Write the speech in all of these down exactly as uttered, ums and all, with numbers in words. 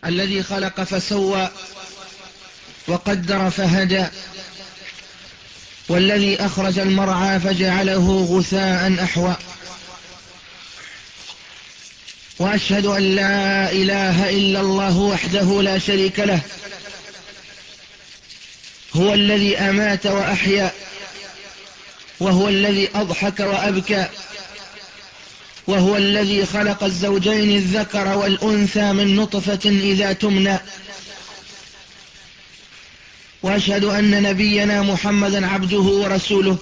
الذي خلق فسوى وقدر فهدى، والذي أخرج المرعى فجعله غثاء أحوى. وأشهد أن لا إله إلا الله وحده لا شريك له، هو الذي أمات وأحيا، وهو الذي أضحك وأبكى، وهو الذي خلق الزوجين الذكر والأنثى من نطفة إذا تمنى. وأشهد أن نبينا محمدا عبده ورسوله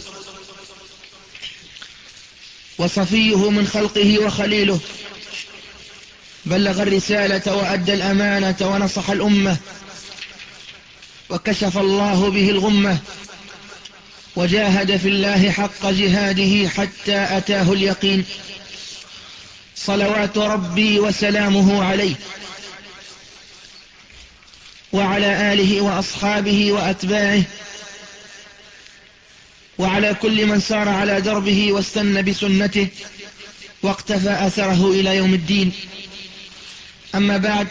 وصفيه من خلقه وخليله، بلغ الرسالة وأدى الأمانة ونصح الأمة، وكشف الله به الغمة، وجاهد في الله حق جهاده حتى أتاه اليقين. صلوات ربي وسلامه عليه وعلى آله وأصحابه وأتباعه، وعلى كل من سار على دربه واستنى بسنته واقتفى أثره إلى يوم الدين. أما بعد،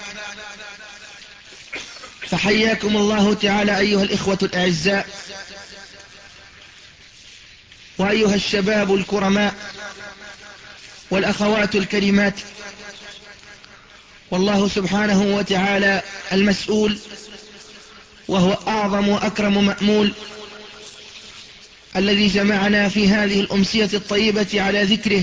فحياكم الله تعالى أيها الإخوة الأعزاء، وأيها الشباب الكرماء والأخوات الكريمات. والله سبحانه وتعالى المسؤول، وهو أعظم وأكرم مأمول، الذي جمعنا في هذه الأمسية الطيبة على ذكره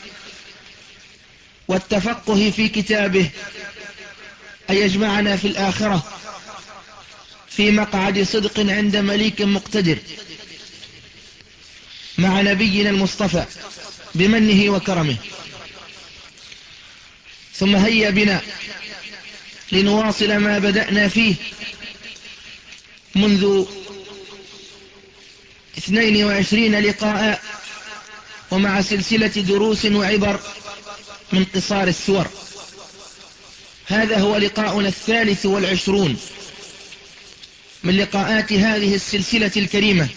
والتفقه في كتابه، أن يجمعنا في الآخرة في مقعد صدق عند مليك مقتدر مع نبينا المصطفى بمنه وكرمه. ثم هيا بنا لنواصل ما بدأنا فيه منذ اثنين وعشرين لقاء، ومع سلسلة دروس وعبر من قصار السور. هذا هو لقاؤنا الثالث والعشرون من لقاءات هذه السلسلة الكريمة،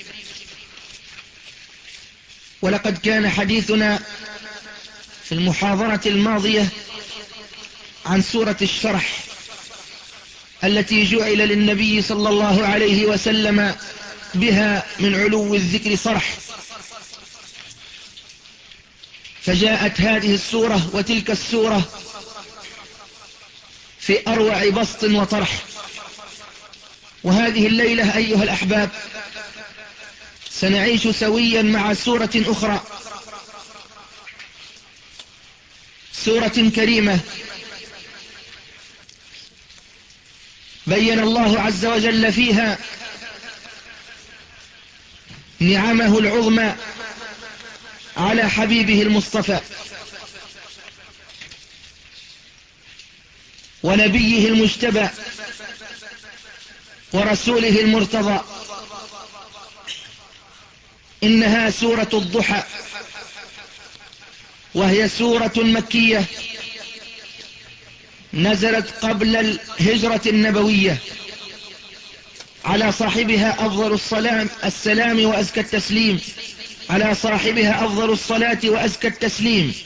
ولقد كان حديثنا في المحاضرة الماضية عن سورة الشرح التي جعل للنبي صلى الله عليه وسلم بها من علو الذكر صرح، فجاءت هذه السورة وتلك السورة في أروع بسط وطرح. وهذه الليلة أيها الأحباب سنعيش سويا مع سورة أخرى، سورة كريمة بين الله عز وجل فيها نعمه العظمى على حبيبه المصطفى ونبيه المجتبى ورسوله المرتضى. إنها سورة الضحى، وهي سورة مكية نزلت قبل الهجرة النبوية، على صاحبها أفضل الصلاة السلام وأزكى التسليم على صاحبها أفضل الصلاة وأزكى التسليم.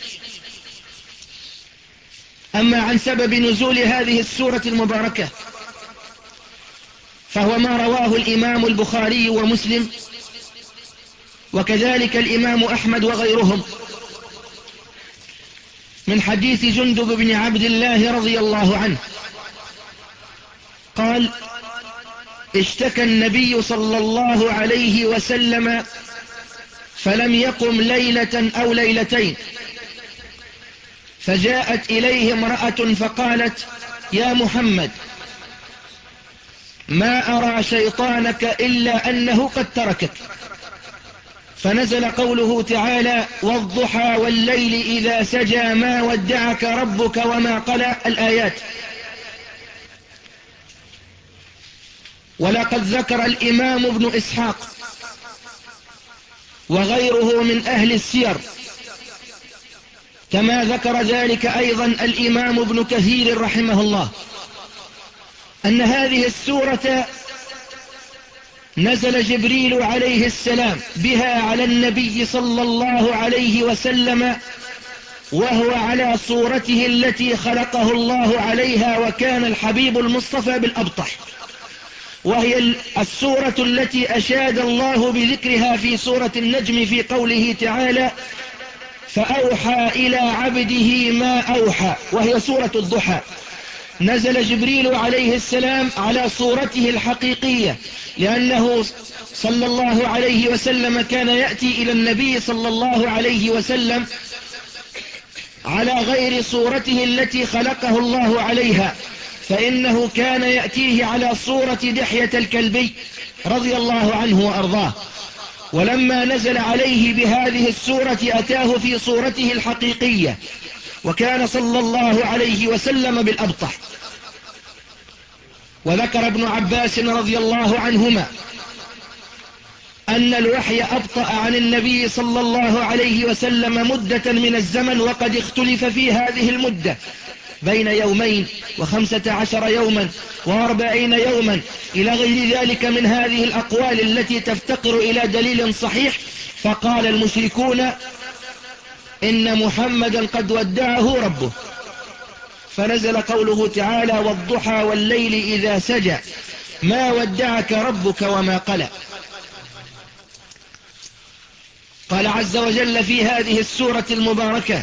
أما عن سبب نزول هذه السورة المباركة فهو ما رواه الإمام البخاري ومسلم، وكذلك الإمام أحمد وغيرهم، من حديث جندب بن عبد الله رضي الله عنه قال: اشتكى النبي صلى الله عليه وسلم فلم يقم ليلة أو ليلتين، فجاءت إليه امرأة فقالت: يا محمد، ما أرى شيطانك إلا أنه قد تركك. فنزل قوله تعالى: والضحى والليل إذا سجى ما ودعك ربك وما قلى، الآيات. ولقد ذكر الإمام ابن إسحاق وغيره من أهل السير، كما ذكر ذلك أيضا الإمام ابن كثير رحمه الله، أن هذه السورة نزل جبريل عليه السلام بها على النبي صلى الله عليه وسلم وهو على صورته التي خلقه الله عليها، وكان الحبيب المصطفى بالأبطح، وهي السورة التي أشاد الله بذكرها في سورة النجم في قوله تعالى: فأوحى إلى عبده ما أوحى، وهي سورة الضحى. نزل جبريل عليه السلام على صورته الحقيقية، لأنه صلى الله عليه وسلم كان يأتي إلى النبي صلى الله عليه وسلم على غير صورته التي خلقه الله عليها، فإنه كان يأتيه على صورة دحية الكلبي رضي الله عنه وأرضاه. ولما نزل عليه بهذه السورة أتاه في صورته الحقيقية، وكان صلى الله عليه وسلم بالأبطح. وذكر ابن عباس رضي الله عنهما أن الوحي أبطأ عن النبي صلى الله عليه وسلم مدة من الزمن، وقد اختلف في هذه المدة بين يومين وخمسة عشر يوما واربعين يوما إلى غير ذلك من هذه الأقوال التي تفتقر إلى دليل صحيح. فقال المشركون إن محمدا قد ودعه ربه، فنزل قوله تعالى: والضحى والليل إذا سجى ما ودعك ربك وما قلى. قال عز وجل في هذه السورة المباركة: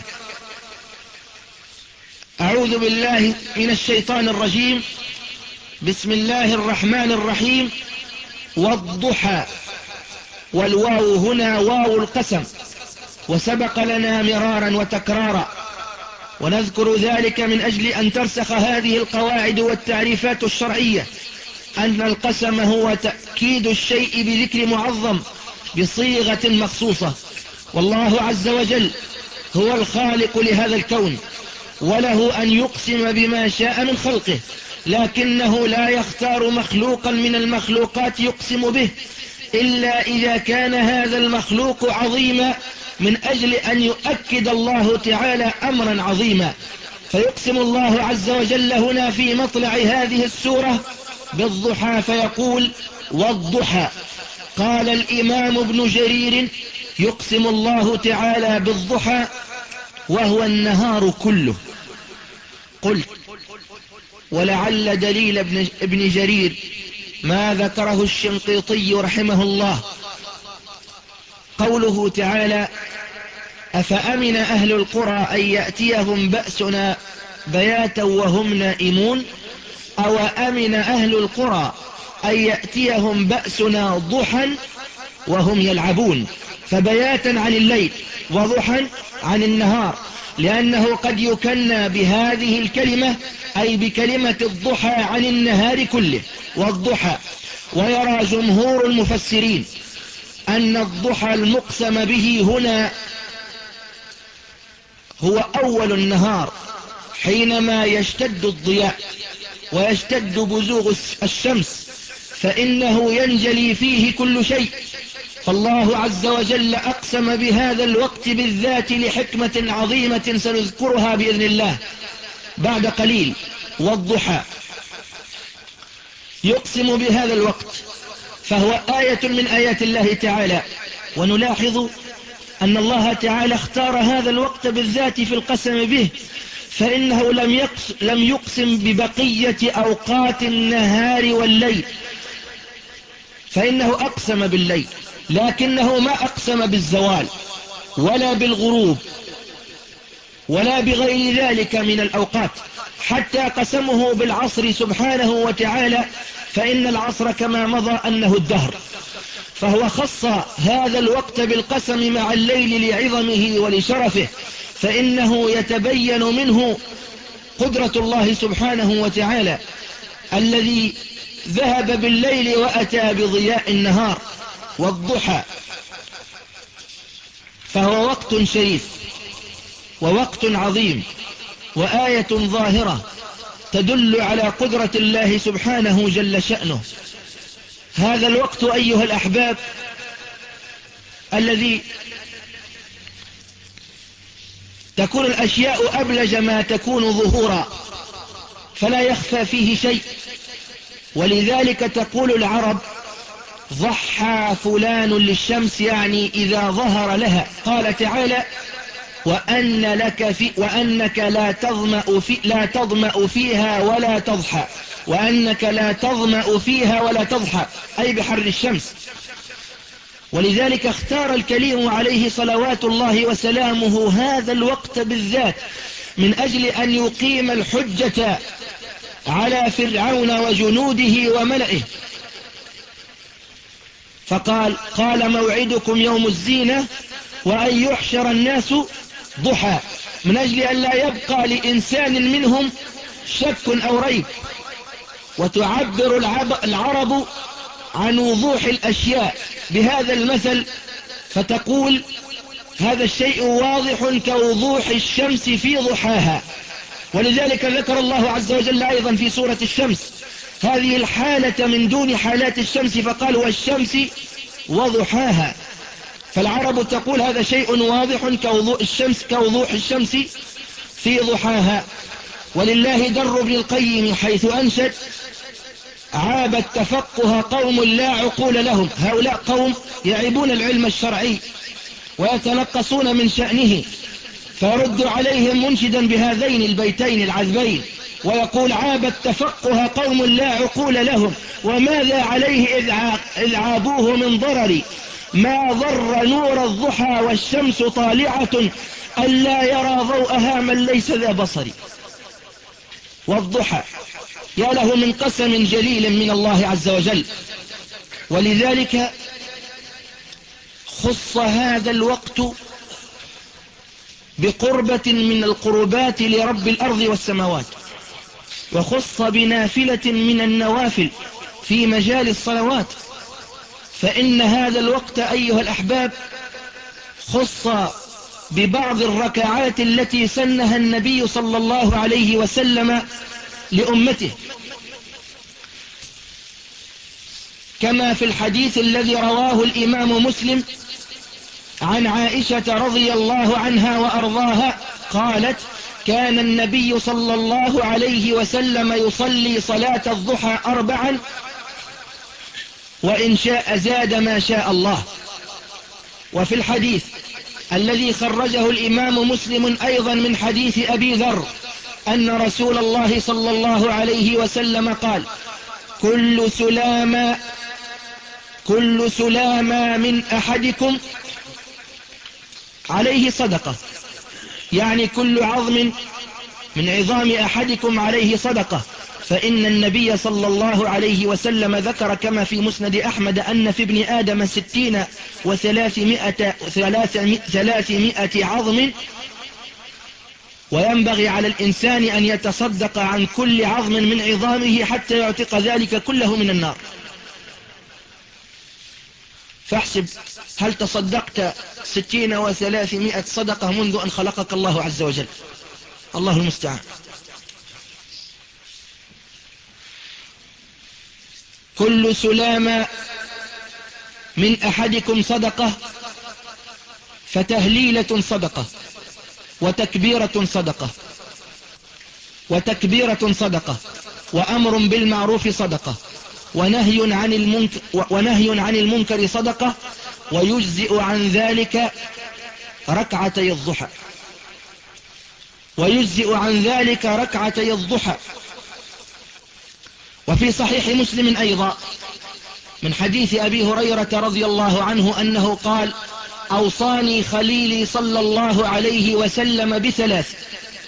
أعوذ بالله من الشيطان الرجيم، بسم الله الرحمن الرحيم، والضحى. والواو هنا واو القسم، وسبق لنا مرارا وتكرارا، ونذكر ذلك من أجل أن ترسخ هذه القواعد والتعريفات الشرعية، أن القسم هو تأكيد الشيء بذكر معظم بصيغة مخصوصة. والله عز وجل هو الخالق لهذا الكون، وله أن يقسم بما شاء من خلقه، لكنه لا يختار مخلوقا من المخلوقات يقسم به إلا إذا كان هذا المخلوق عظيما، من أجل أن يؤكد الله تعالى أمرا عظيما. فيقسم الله عز وجل هنا في مطلع هذه السورة بالضحى، فيقول: والضحى. قال الإمام ابن جرير: يقسم الله تعالى بالضحى وهو النهار كله. قلت: ولعل دليل ابن, ابن جرير ما ذكره الشنقيطي رحمه الله، قوله تعالى: أفأمن أهل القرى أن يأتيهم بأسنا بياتا وهم نائمون، أو أمن أهل القرى أن يأتيهم بأسنا ضحى وهم يلعبون. فبياتا عن الليل وضحى عن النهار، لأنه قد يكنى بهذه الكلمة أي بكلمة الضحى عن النهار كله والضحى. ويرى جمهور المفسرين أن الضحى المقسم به هنا هو أول النهار، حينما يشتد الضياء ويشتد بزوغ الشمس، فإنه ينجلي فيه كل شيء. فالله عز وجل أقسم بهذا الوقت بالذات لحكمة عظيمة سنذكرها بإذن الله بعد قليل. والضحى يقسم بهذا الوقت، فهو آية من آيات الله تعالى. ونلاحظ أن الله تعالى اختار هذا الوقت بالذات في القسم به، فإنه لم يقسم ببقية أوقات النهار والليل، فإنه أقسم بالليل، لكنه ما أقسم بالزوال ولا بالغروب ولا بغير ذلك من الأوقات، حتى قسمه بالعصر سبحانه وتعالى، فإن العصر كما مضى أنه الدهر، فهو خص هذا الوقت بالقسم مع الليل لعظمه ولشرفه، فإنه يتبين منه قدرة الله سبحانه وتعالى الذي ذهب بالليل وأتى بضياء النهار. والضحى فهو وقت شريف ووقت عظيم وآية ظاهرة تدل على قدرة الله سبحانه جل شأنه. هذا الوقت أيها الأحباب الذي تكون الأشياء أبلج ما تكون ظهورا، فلا يخفى فيه شيء، ولذلك تقول العرب: ضحى فلان للشمس، يعني إذا ظهر لها. قال تعالى: وأن لك في وأنك لا تظمأ في لا تظمأ فيها ولا تضحى وأنك لا تظمأ فيها ولا تضحى أي بحر الشمس. ولذلك اختار الكريم عليه صلوات الله وسلامه هذا الوقت بالذات من أجل أن يقيم الحجة على فرعون وجنوده وملئه. فقال قال موعدكم يوم الزينة وأن يحشر الناس ضحى، من أجل أن لا يبقى لإنسان منهم شك أو ريب. وتعبر العرب عن وضوح الأشياء بهذا المثل فتقول هذا الشيء واضح كوضوح الشمس في ضحاها. ولذلك ذكر الله عز وجل أيضا في سورة الشمس هذه الحالة من دون حالات الشمس فقال والشمس وضحاها. فالعرب تقول هذا شيء واضح كوضوح الشمس كوضوح الشمس في ضحاها. ولله در ابن القيم حيث أنشد عاب التفقه قوم لا عقول لهم. هؤلاء قوم يعيبون العلم الشرعي ويتنقصون من شأنه، فيرد عليهم منشدا بهذين البيتين العذبين ويقول عاب التفقه قوم لا عقول لهم وماذا عليه إذ عابوه من ضرر ما ضر نور الضحى والشمس طالعة ألا يرى ضوءها من ليس ذا بصر. والضحى يا له من قسم جليل من الله عز وجل. ولذلك خص هذا الوقت بقربة من القربات لرب الأرض والسماوات، وخص بنافلة من النوافل في مجال الصلوات. فإن هذا الوقت أيها الأحباب خص ببعض الركعات التي سنها النبي صلى الله عليه وسلم لأمته، كما في الحديث الذي رواه الإمام مسلم عن عائشة رضي الله عنها وأرضاها قالت كان النبي صلى الله عليه وسلم يصلي صلاة الضحى أربعا وإن شاء زاد ما شاء الله. وفي الحديث الذي خرجه الإمام مسلم أيضا من حديث أبي ذر أن رسول الله صلى الله عليه وسلم قال كل سلامة كل سلامة من أحدكم عليه صدقة، يعني كل عظم من عظام أحدكم عليه صدقة. فإن النبي صلى الله عليه وسلم ذكر كما في مسند أحمد أن في ابن آدم ستين وثلاثمائة ثلاثمائة عظم، وينبغي على الإنسان أن يتصدق عن كل عظم من عظامه حتى يعتق ذلك كله من النار. فاحسب هل تصدقت ستين وثلاثمائة صدقة منذ أن خلقك الله عز وجل؟ الله المستعان. كل سلامة من أحدكم صدقة، فتهليلة صدقة، وتكبيرة صدقة، وتكبيرة صدقة، وأمر بالمعروف صدقة، ونهي عن المنكر, ونهي عن المنكر صدقة، ويجزئ عن ذلك ركعتي الضحى ويجزئ عن ذلك ركعتي الضحى. وفي صحيح مسلم أيضا من حديث أبي هريرة رضي الله عنه أنه قال أوصاني خليلي صلى الله عليه وسلم بثلاث،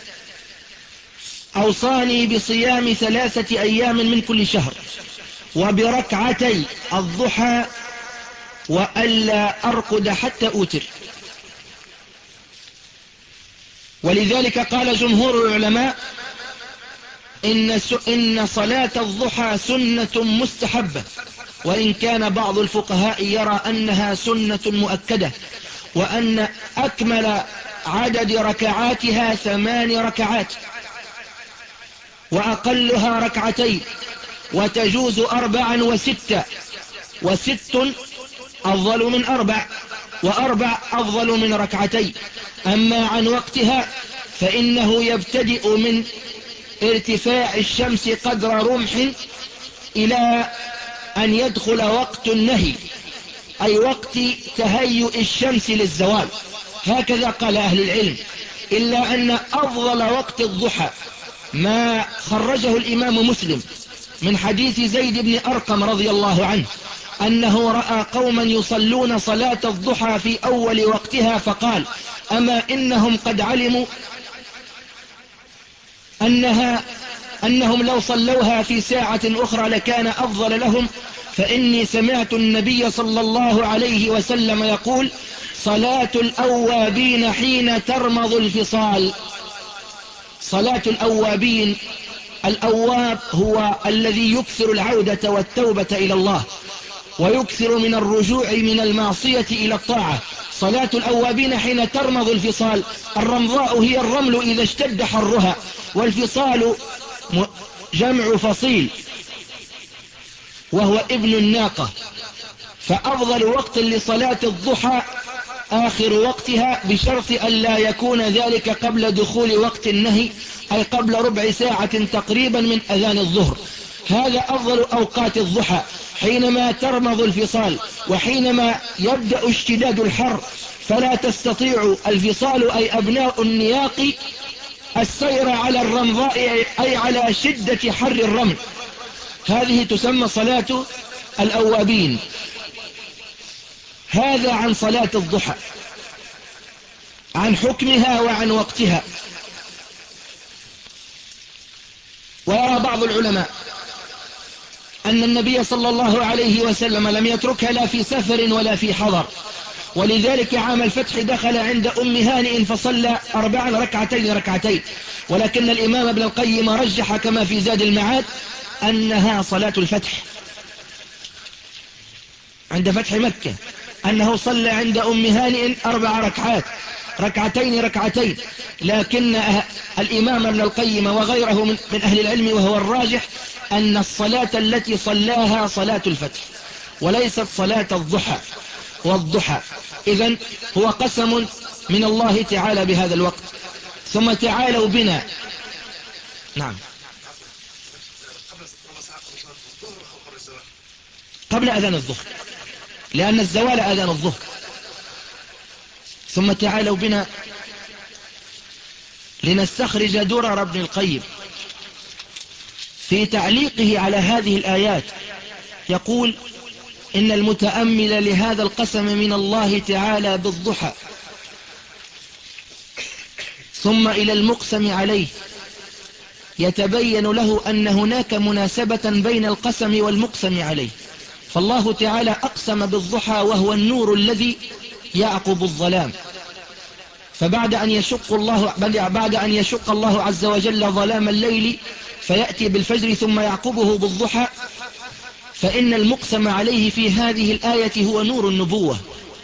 أوصاني بصيام ثلاثة أيام من كل شهر، وبركعتي الضحى، وألا أرقد حتى أوتر. ولذلك قال جمهور العلماء إن, إن صلاة الضحى سنة مستحبة، وإن كان بعض الفقهاء يرى أنها سنة مؤكدة، وأن أكمل عدد ركعاتها ثمان ركعات، وأقلها ركعتين، وتجوز أربعا وستة، وست أفضل من أربع، وأربع أفضل من ركعتين. أما عن وقتها فإنه يبتدئ من ارتفاع الشمس قدر رمح إلى أن يدخل وقت النهي، أي وقت تهيؤ الشمس للزوال. هكذا قال أهل العلم، إلا أن أفضل وقت الضحى ما خرجه الإمام مسلم من حديث زيد بن أرقم رضي الله عنه أنه رأى قوما يصلون صلاة الضحى في أول وقتها فقال: أما إنهم قد علموا أنها أنهم لو صلوها في ساعة أخرى لكان أفضل لهم، فإني سمعت النبي صلى الله عليه وسلم يقول: صلاة الأوابين حين ترمض الفصال. صلاة الأوابين، الأواب هو الذي يكثر العودة والتوبة إلى الله ويكثر من الرجوع من المعصية إلى الطاعة. صلاة الأوابين حين ترمض الفصال. الرمضاء هي الرمل إذا اشتد حرها، والفصال جمع فصيل وهو ابن الناقة. فأفضل وقت لصلاة الضحى آخر وقتها، بشرط أن لا يكون ذلك قبل دخول وقت النهي، أي قبل ربع ساعة تقريبا من أذان الظهر. هذا أفضل أوقات الضحى، حينما ترمض الفصال وحينما يبدأ اشتداد الحر، فلا تستطيع الفصال أي أبناء النياق السير على الرمضاء، أي على شدة حر الرمل. هذه تسمى صلاة الأوابين. هذا عن صلاة الضحى، عن حكمها وعن وقتها. ويرى بعض العلماء أن النبي صلى الله عليه وسلم لم يتركها لا في سفر ولا في حضر، ولذلك عام الفتح دخل عند أم هانئ فصلى أربعا ركعتين ركعتين، ولكن الإمام ابن القيم رجح كما في زاد المعاد أنها صلاة الفتح عند فتح مكة، أنه صلى عند أم هانئ أربع ركعات ركعتين ركعتين. لكن الإمام ابن القيم وغيره من, من أهل العلم وهو الراجح أن الصلاة التي صلاها صلاة الفتح وليست صلاة الضحى. والضحى إذن هو قسم من الله تعالى بهذا الوقت. ثم تعالوا بنا. نعم، قبل أذان الظهر، لأن الزوال أذان الظهر. ثم تعالوا بنا لنستخرج درر ابن القيم في تعليقه على هذه الآيات. يقول: إن المتأمل لهذا القسم من الله تعالى بالضحى ثم إلى المقسم عليه يتبين له أن هناك مناسبة بين القسم والمقسم عليه. فالله تعالى أقسم بالضحى وهو النور الذي يعقب الظلام، فبعد أن يشق الله بعد أن يشق الله عز وجل ظلام الليل فيأتي بالفجر ثم يعقبه بالضحى، فإن المقسم عليه في هذه الآية هو نور النبوة،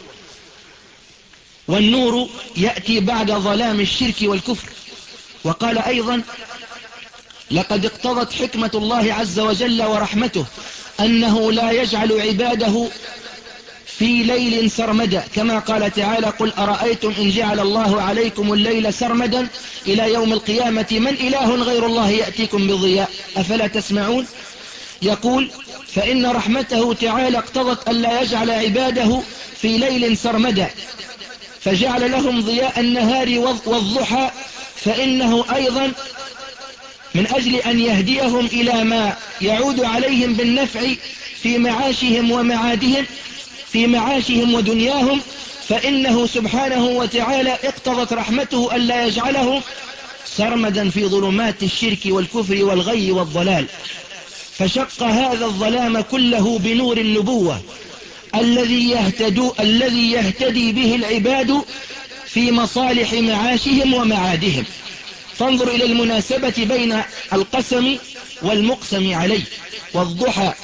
والنور يأتي بعد ظلام الشرك والكفر. وقال أيضا: لقد اقتضت حكمة الله عز وجل ورحمته أنه لا يجعل عباده في ليل سرمدا، كما قال تعالى: قل أرأيتم إن جعل الله عليكم الليل سرمدا إلى يوم القيامة من إله غير الله يأتيكم بضياء أفلا تسمعون. يقول: فإن رحمته تعالى اقتضت أن لا يجعل عباده في ليل سرمدا فجعل لهم ضياء النهار والضحى، فإنه أيضا من أجل أن يهديهم إلى ما يعود عليهم بالنفع في معاشهم ومعادهم في معاشهم ودنياهم، فإنه سبحانه وتعالى اقتضت رحمته أن لا يجعلهم سرمدا في ظلمات الشرك والكفر والغي والضلال، فشق هذا الظلام كله بنور النبوة الذي يهتدي, الذي يهتدي به العباد في مصالح معاشهم ومعادهم. فانظر إلى المناسبة بين القسم والمقسم عليه والضحى.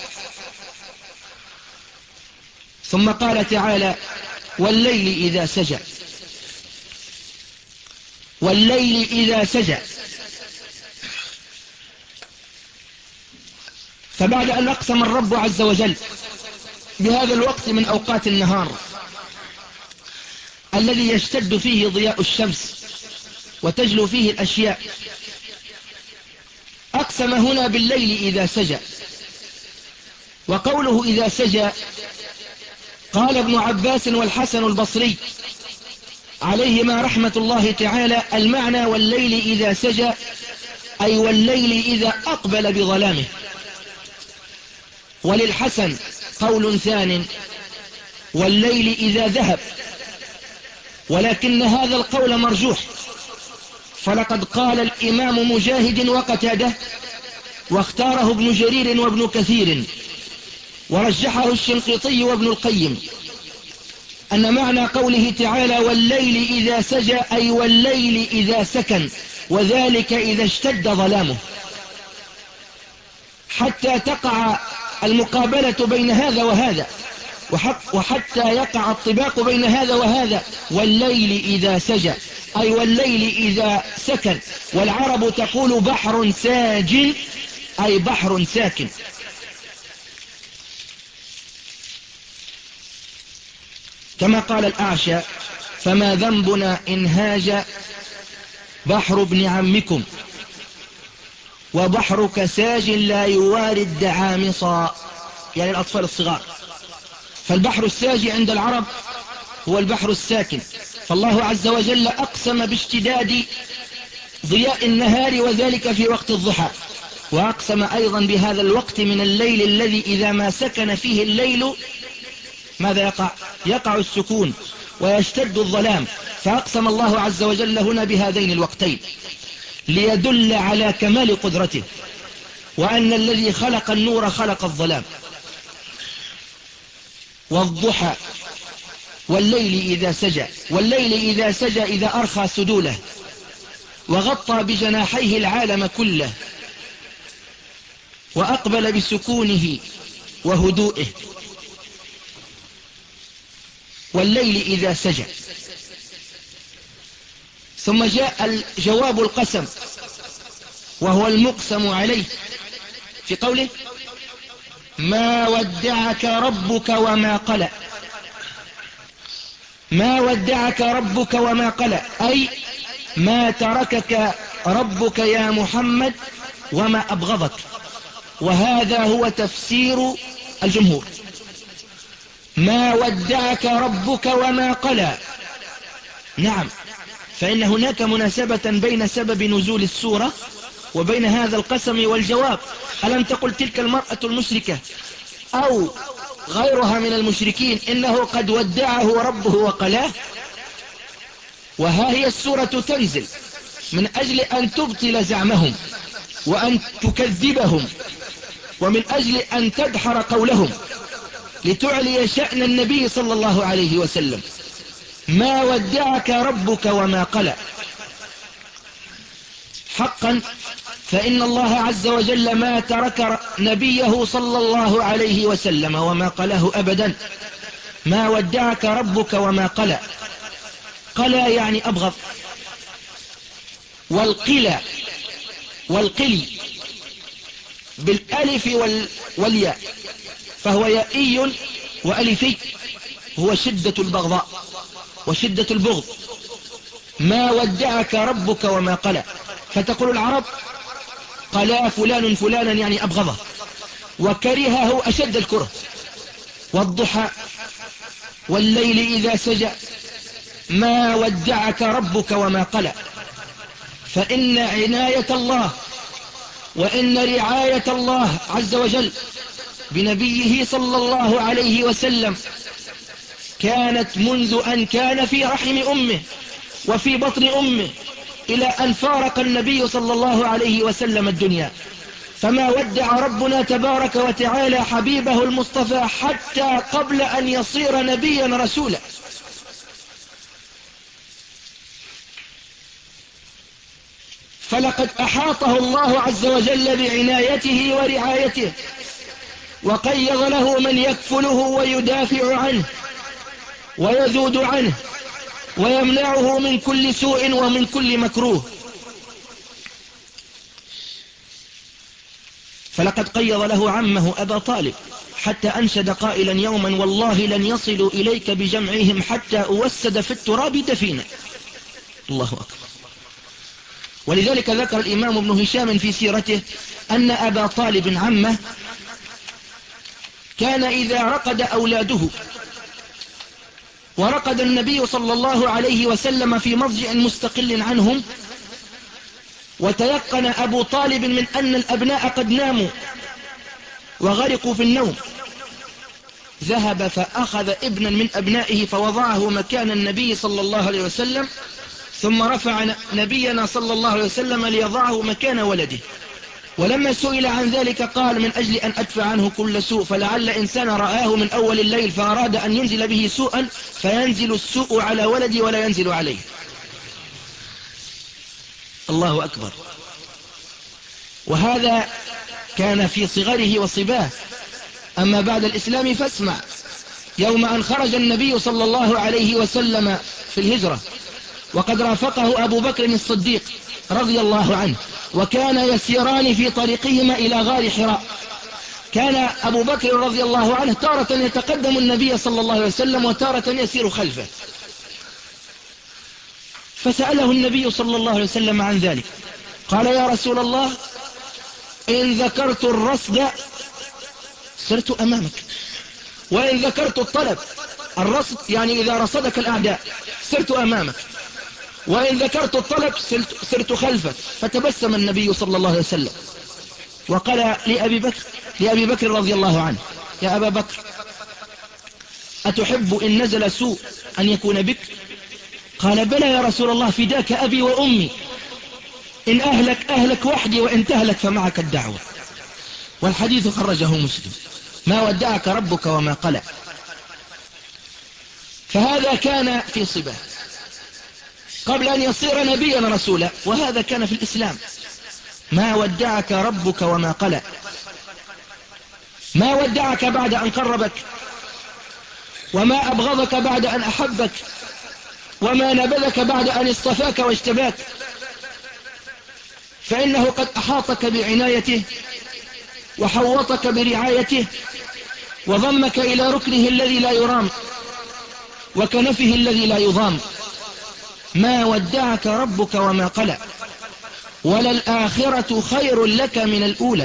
ثم قال تعالى: والليل إذا سجى. والليل إذا سجى، فبعد أن أقسم الرب عز وجل بهذا الوقت من أوقات النهار الذي يشتد فيه ضياء الشمس وتجلو فيه الأشياء، أقسم هنا بالليل إذا سجى. وقوله إذا سجى، قال ابن عباس والحسن البصري: عليهما رحمة الله تعالى المعنى والليل إذا سجى أي والليل إذا أقبل بظلامه. وللحسن قول ثان والليل إذا ذهب، ولكن هذا القول مرجوح، فلقد قال الإمام مجاهد وقتاده واختاره ابن جرير وابن كثير ورجحه الشنقيطي وابن القيم أن معنى قوله تعالى والليل إذا سجى أي والليل إذا سكن، وذلك إذا اشتد ظلامه، حتى تقع المقابلة بين هذا وهذا، وحتى يقع الطباق بين هذا وهذا. والليل إذا سجى أي والليل إذا سكن. والعرب تقول بحر ساج أي بحر ساكن. كما قال الأعشى فما ذنبنا إن هاج بحر ابن عمكم وبحرك ساج لا يواري الدعامصا، يعني الأطفال الصغار. فالبحر الساج عند العرب هو البحر الساكن، فالله عز وجل أقسم باشتداد ضياء النهار وذلك في وقت الضحى، وأقسم أيضا بهذا الوقت من الليل الذي إذا ما سكن فيه الليل ماذا يقع؟ يقع السكون ويشتد الظلام، فأقسم الله عز وجل هنا بهذين الوقتين ليدل على كمال قدرته وأن الذي خلق النور خلق الظلام. والضحى والليل إذا سجى، والليل إذا سجى إذا أرخى سدوله وغطى بجناحيه العالم كله وأقبل بسكونه وهدوئه. والليل إذا سجى. ثم جاء جواب القسم وهو المقسم عليه في قوله ما ودعك ربك وما قلى. ما ودعك ربك وما قلى أي ما تركك ربك يا محمد وما أبغضك، وهذا هو تفسير الجمهور. ما ودعك ربك وما قلى، نعم، فإن هناك مناسبة بين سبب نزول السورة وبين هذا القسم والجواب. ألم تقل تلك المرأة المشركة أو غيرها من المشركين إنه قد ودعه ربه وقلاه؟ وها هي السورة تنزل من أجل أن تبطل زعمهم وأن تكذبهم، ومن أجل أن تدحر قولهم، لتعلي شأن النبي صلى الله عليه وسلم. ما ودعك ربك وما قلى. حقا فإن الله عز وجل ما ترك نبيه صلى الله عليه وسلم وما قلاه أبدا. ما ودعك ربك وما قلى. قلى يعني أبغض. والقلى والقلي بالألف وال والياء، فهو يائي وألفي، هو شدة البغضاء وشدة البغض. ما ودعك ربك وما قلى. فتقول العرب قلى فلان فلانا يعني أبغضه وكرهه أشد الكره. والضحى والليل إذا سجى ما ودعك ربك وما قلى. فإن عناية الله وإن رعاية الله عز وجل بنبيه صلى الله عليه وسلم كانت منذ أن كان في رحم أمه وفي بطن أمه إلى أن فارق النبي صلى الله عليه وسلم الدنيا. فما ودع ربنا تبارك وتعالى حبيبه المصطفى حتى قبل أن يصير نبيا رسولا. فلقد أحاطه الله عز وجل بعنايته ورعايته، وقيض له من يكفله ويدافع عنه ويذود عنه ويمنعه من كل سوء ومن كل مكروه. فلقد قيض له عمه أبا طالب حتى أنشد قائلا يوما والله لن يصلوا إليك بجمعهم حتى أوسد في التراب دفينا. الله أكبر. ولذلك ذكر الإمام ابن هشام في سيرته أن أبا طالب عمه كان إذا رقد أولاده ورقد النبي صلى الله عليه وسلم في مضجع مستقل عنهم، وتيقن أبو طالب من أن الأبناء قد ناموا وغرقوا في النوم، ذهب فأخذ ابنا من أبنائه فوضعه مكان النبي صلى الله عليه وسلم، ثم رفع نبينا صلى الله عليه وسلم ليضعه مكان ولده. ولما سئل عن ذلك قال: من أجل أن أدفع عنه كل سوء، فلعل إنسان رآه من أول الليل فأراد أن ينزل به سوءا، فينزل السوء على ولدي ولا ينزل عليه. الله أكبر. وهذا كان في صغره وصباه. أما بعد الإسلام فاسمع. يوم أن خرج النبي صلى الله عليه وسلم في الهجرة، وقد رافقه أبو بكر الصديق رضي الله عنه، وكان يسيران في طريقهما إلى غار حراء. كان أبو بكر رضي الله عنه تارة يتقدم النبي صلى الله عليه وسلم، وتارة يسير خلفه. فسأله النبي صلى الله عليه وسلم عن ذلك، قال: يا رسول الله، إن ذكرت الرصد سرت أمامك، وإن ذكرت الطلب، الرصد يعني إذا رصدك الأعداء سرت أمامك، وإن ذكرت الطلب سرت خلفك. فتبسم النبي صلى الله عليه وسلم وقال لأبي بكر, لأبي بكر رضي الله عنه: يا أبا بكر، أتحب إن نزل سوء أن يكون بك؟ قال: بلى يا رسول الله، فداك أبي وأمي، إن أهلك أهلك وحدي، وإن تهلك فمعك الدعوة. والحديث خرجه مسلم. ما ودعك ربك وما قلى. فهذا كان في صباه قبل أن يصير نبيا رسولا، وهذا كان في الإسلام. ما ودعك ربك وما قلى. ما ودعك بعد أن قربك، وما أبغضك بعد أن أحبك، وما نبذك بعد أن اصطفاك واجتباك، فإنه قد أحاطك بعنايته، وحوطك برعايته، وضمك إلى ركنه الذي لا يرام، وكنفه الذي لا يضام. ما ودعك ربك وما قلى، وللآخرة خير لك من الأولى.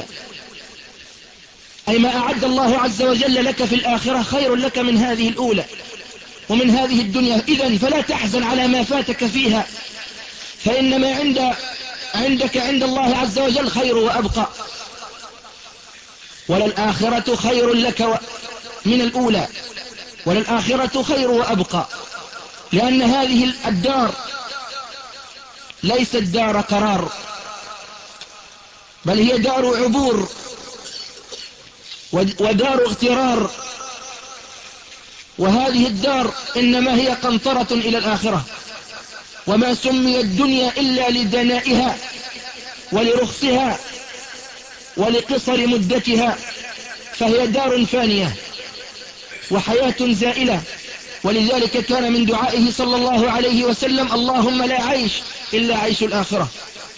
أي ما أعد الله عز وجل لك في الآخرة خير لك من هذه الأولى ومن هذه الدنيا. إذن فلا تحزن على ما فاتك فيها، فإن ما عند عندك عند الله عز وجل خير وأبقى. وللآخرة خير لك من الأولى، وللآخرة خير وأبقى، لأن هذه الدار ليست دار قرار، بل هي دار عبور ودار اغترار. وهذه الدار إنما هي قنطرة إلى الآخرة، وما سمي الدنيا إلا لدنائها ولرخصها ولقصر مدتها، فهي دار فانية وحياة زائلة. ولذلك كان من دعائه صلى الله عليه وسلم: اللهم لا عيش إلا عيش الآخرة.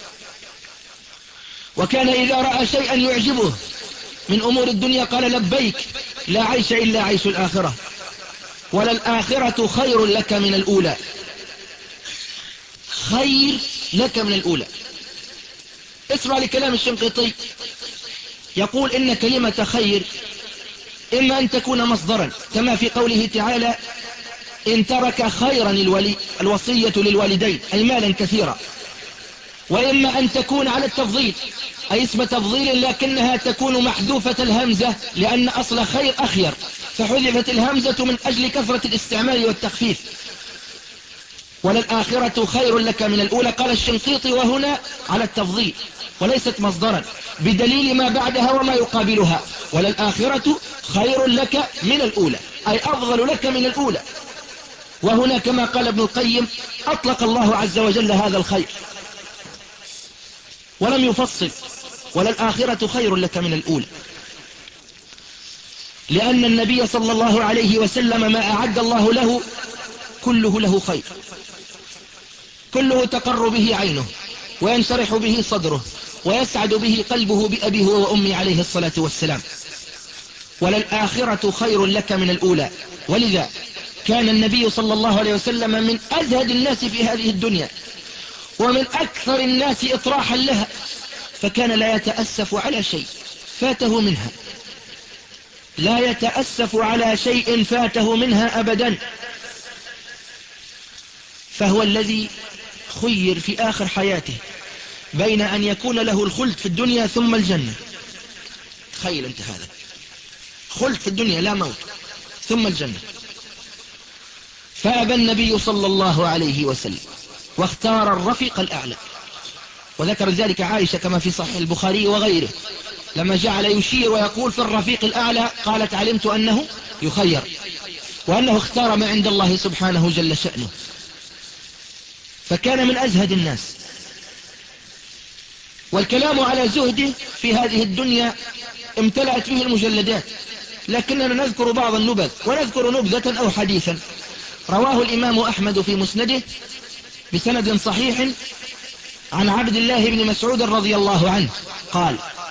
وكان إذا رأى شيئا يعجبه من أمور الدنيا قال: لبيك، لا عيش إلا عيش الآخرة، وللآخرة خير لك من الأولى. خير لك من الأولى. اسمع لكلام الشنقيطي، يقول: إن كلمة خير إما أن تكون مصدرا، كما في قوله تعالى: إن ترك خيرا الولي الوصية للوالدين، أي مالا كثيرا. وإما أن تكون على التفضيل، أي اسم تفضيل، لكنها تكون محذوفة الهمزة، لأن أصل خير أخير، فحذفت الهمزة من أجل كثرة الاستعمال والتخفيف. وللآخرة خير لك من الأولى، قال الشنقيطي، وهنا على التفضيل وليست مصدرا، بدليل ما بعدها وما يقابلها. وللآخرة خير لك من الأولى، أي أفضل لك من الأولى. وهنا كما قال ابن القيم: أطلق الله عز وجل هذا الخير ولم يفصل. وللآخرة خير لك من الأولى، لأن النبي صلى الله عليه وسلم ما أعد الله له كله له خير، كله تقر به عينه، وينشرح به صدره، ويسعد به قلبه بأبيه وأمي عليه الصلاة والسلام. وللآخرة خير لك من الأولى. ولذا كان النبي صلى الله عليه وسلم من أزهد الناس في هذه الدنيا، ومن أكثر الناس إطراحا لها، فكان لا يتأسف على شيء فاته منها، لا يتأسف على شيء فاته منها أبدا، فهو الذي خير في آخر حياته بين أن يكون له الخلد في الدنيا ثم الجنة. تخيل أنت هذا، خلد في الدنيا لا موت ثم الجنة. فأبى النبي صلى الله عليه وسلم واختار الرفيق الأعلى، وذكر ذلك عائشة كما في صحيح البخاري وغيره، لما جعل يشير ويقول في الرفيق الأعلى قالت علمت أنه يخير، وأنه اختار ما عند الله سبحانه جل شأنه. فكان من أزهد الناس. والكلام على زهده في هذه الدنيا امتلأت به المجلدات، لكننا نذكر بعض النبذ، ونذكر نبذة أو حديثا. رواه الإمام أحمد في مسنده بسند صحيح عن عبد الله بن مسعود رضي الله عنه قال: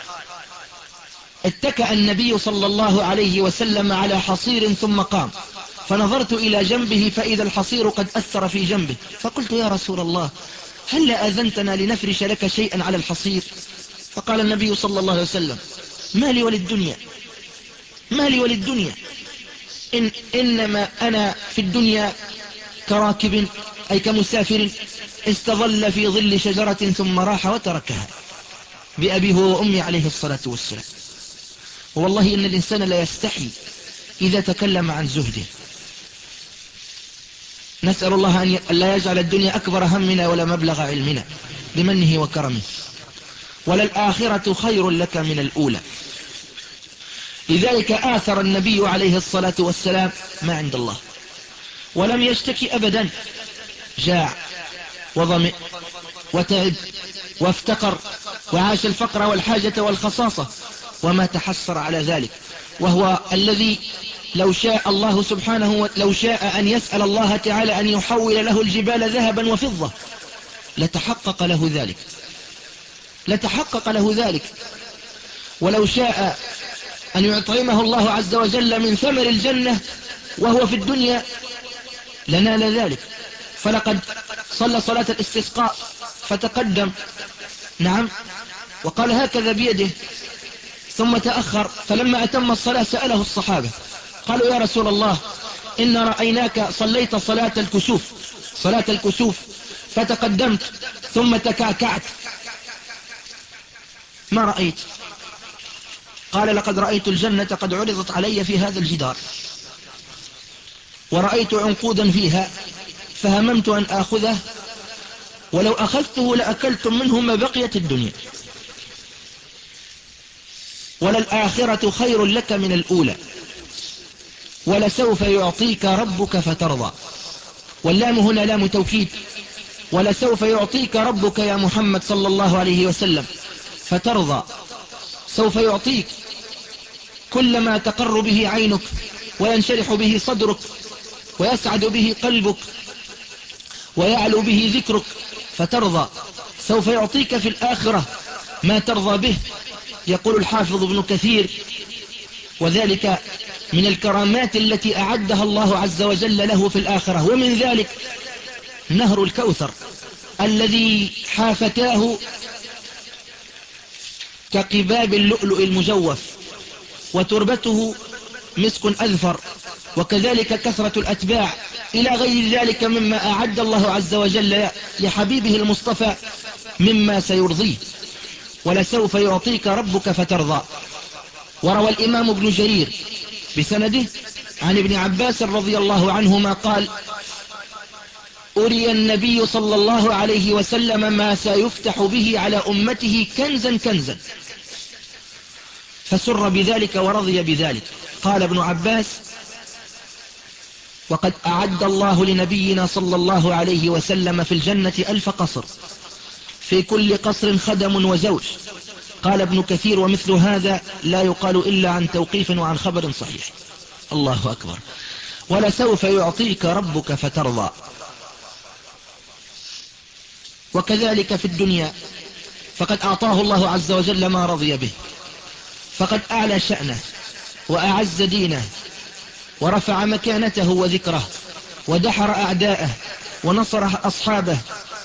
اتكأ النبي صلى الله عليه وسلم على حصير ثم قام، فنظرت إلى جنبه فإذا الحصير قد أثر في جنبه، فقلت يا رسول الله هل أذنتنا لنفرش لك شيئا على الحصير؟ فقال النبي صلى الله عليه وسلم: ما لي وللدنيا، ما لي وللدنيا، إن إنما أنا في الدنيا كراكب أي كمسافر استظل في ظل شجرة ثم راح وتركها، بأبي هو وأمي عليه الصلاة والسلام. والله إن الإنسان لا يستحي إذا تكلم عن زهده. نسأل الله أن لا يجعل الدنيا أكبر همنا ولا مبلغ علمنا بمنه وكرمه. وللآخرة خير لك من الأولى. لذلك آثر النبي عليه الصلاة والسلام ما عند الله، ولم يشتكي أبدا. جاع وظمئ وتعب وافتقر وعاش الفقر والحاجة والخصاصة وما تحسر على ذلك، وهو الذي لو شاء الله سبحانه لو شاء أن يسأل الله تعالى أن يحول له الجبال ذهبا وفضة لتحقق له ذلك، لتحقق له ذلك. ولو شاء أن يطعمه الله عز وجل من ثمر الجنة وهو في الدنيا لنال ذلك. فلقد صلى صلاة الاستسقاء فتقدم، نعم، وقال هكذا بيده، ثم تأخر، فلما أتم الصلاة سأله الصحابة قالوا يا رسول الله إن رأيناك صليت صلاة الكسوف، صلاة الكسوف فتقدمت ثم تكاكعت، ما رأيت؟ قال لقد رأيت الجنة قد عرضت علي في هذا الجدار، ورأيت عنقودا فيها فهممت أن آخذه، ولو أخذته لأكلتم منه ما بقيت الدنيا، وللآخرة خير لك من الأولى، ولسوف يعطيك ربك فترضى. واللام هنا لام توكيد، ولسوف يعطيك ربك يا محمد صلى الله عليه وسلم فترضى. سوف يعطيك كل ما تقر به عينك وينشرح به صدرك ويسعد به قلبك ويعلو به ذكرك فترضى. سوف يعطيك في الآخرة ما ترضى به. يقول الحافظ ابن كثير: وذلك من الكرامات التي أعدها الله عز وجل له في الآخرة، ومن ذلك نهر الكوثر الذي حافتاه كقباب اللؤلؤ المجوف، وتربته مسك أذفر، وكذلك كثرة الأتباع، إلى غير ذلك مما أعد الله عز وجل لحبيبه المصطفى مما سيرضيه. ولسوف يعطيك ربك فترضى. وروى الإمام ابن جرير بسنده عن ابن عباس رضي الله عنهما قال: أري النبي صلى الله عليه وسلم ما سيفتح به على أمته كنزا كنزا، فسر بذلك ورضي بذلك. قال ابن عباس: وقد أعد الله لنبينا صلى الله عليه وسلم في الجنة ألف قصر، في كل قصر خدم وزوج. قال ابن كثير: ومثل هذا لا يقال إلا عن توقيف وعن خبر صحيح. الله أكبر. ولسوف يعطيك ربك فترضى. وكذلك في الدنيا فقد أعطاه الله عز وجل ما رضي به، فقد أعلى شأنه وأعز دينه ورفع مكانته وذكره ودحر أعداءه ونصر أصحابه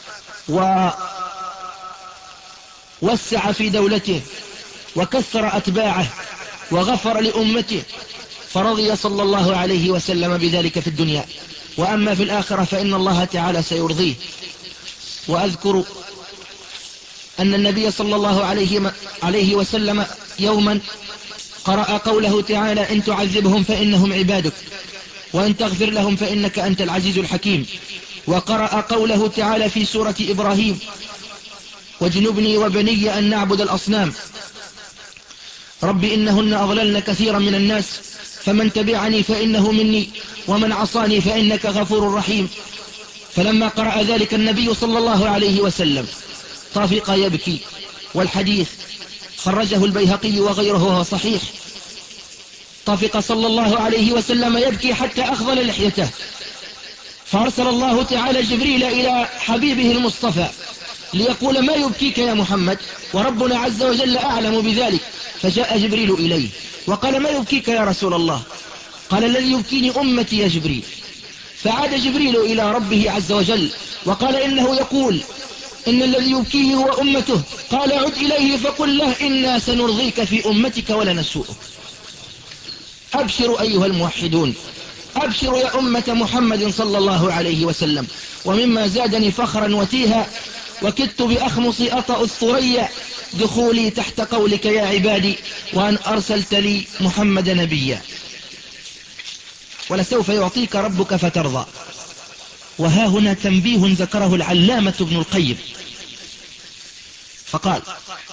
ووسع في دولته وكثر أتباعه وغفر لأمته، فرضي صلى الله عليه وسلم بذلك في الدنيا. وأما في الآخرة فإن الله تعالى سيرضيه. وأذكر أن النبي صلى الله عليه وسلم يوما قرأ قوله تعالى: إن تعذبهم فإنهم عبادك وإن تغفر لهم فإنك أنت العزيز الحكيم. وقرأ قوله تعالى في سورة إبراهيم: واجنبني وبني أن نعبد الأصنام رب إنهن أضللن كثيرا من الناس فمن تبعني فإنه مني ومن عصاني فإنك غفور رحيم. فلما قرأ ذلك النبي صلى الله عليه وسلم طافق يبكي، والحديث خرجه البيهقي وغيره وهو صحيح. طافق صلى الله عليه وسلم يبكي حتى أخضل لحيته، فأرسل الله تعالى جبريل إلى حبيبه المصطفى ليقول: ما يبكيك يا محمد؟ وربنا عز وجل أعلم بذلك. فجاء جبريل إليه وقال: ما يبكيك يا رسول الله؟ قال: الذي يبكيني أمتي يا جبريل. فعاد جبريل إلى ربه عز وجل وقال: إنه يقول إن الذي يبكيه هو أمته. قال: عد إليه فقل له إنا سنرضيك في أمتك ولا نسوءك. أبشروا أيها الموحدون، أبشروا يا أمة محمد صلى الله عليه وسلم. ومما زادني فخرا وتيها وكدت بأخمص أطأ الثريا دخولي تحت قولك يا عبادي وأن أرسلت لي محمد نبيا. ولسوف يعطيك ربك فترضى. وها هنا تنبيه ذكره العلامة ابن القيم فقال: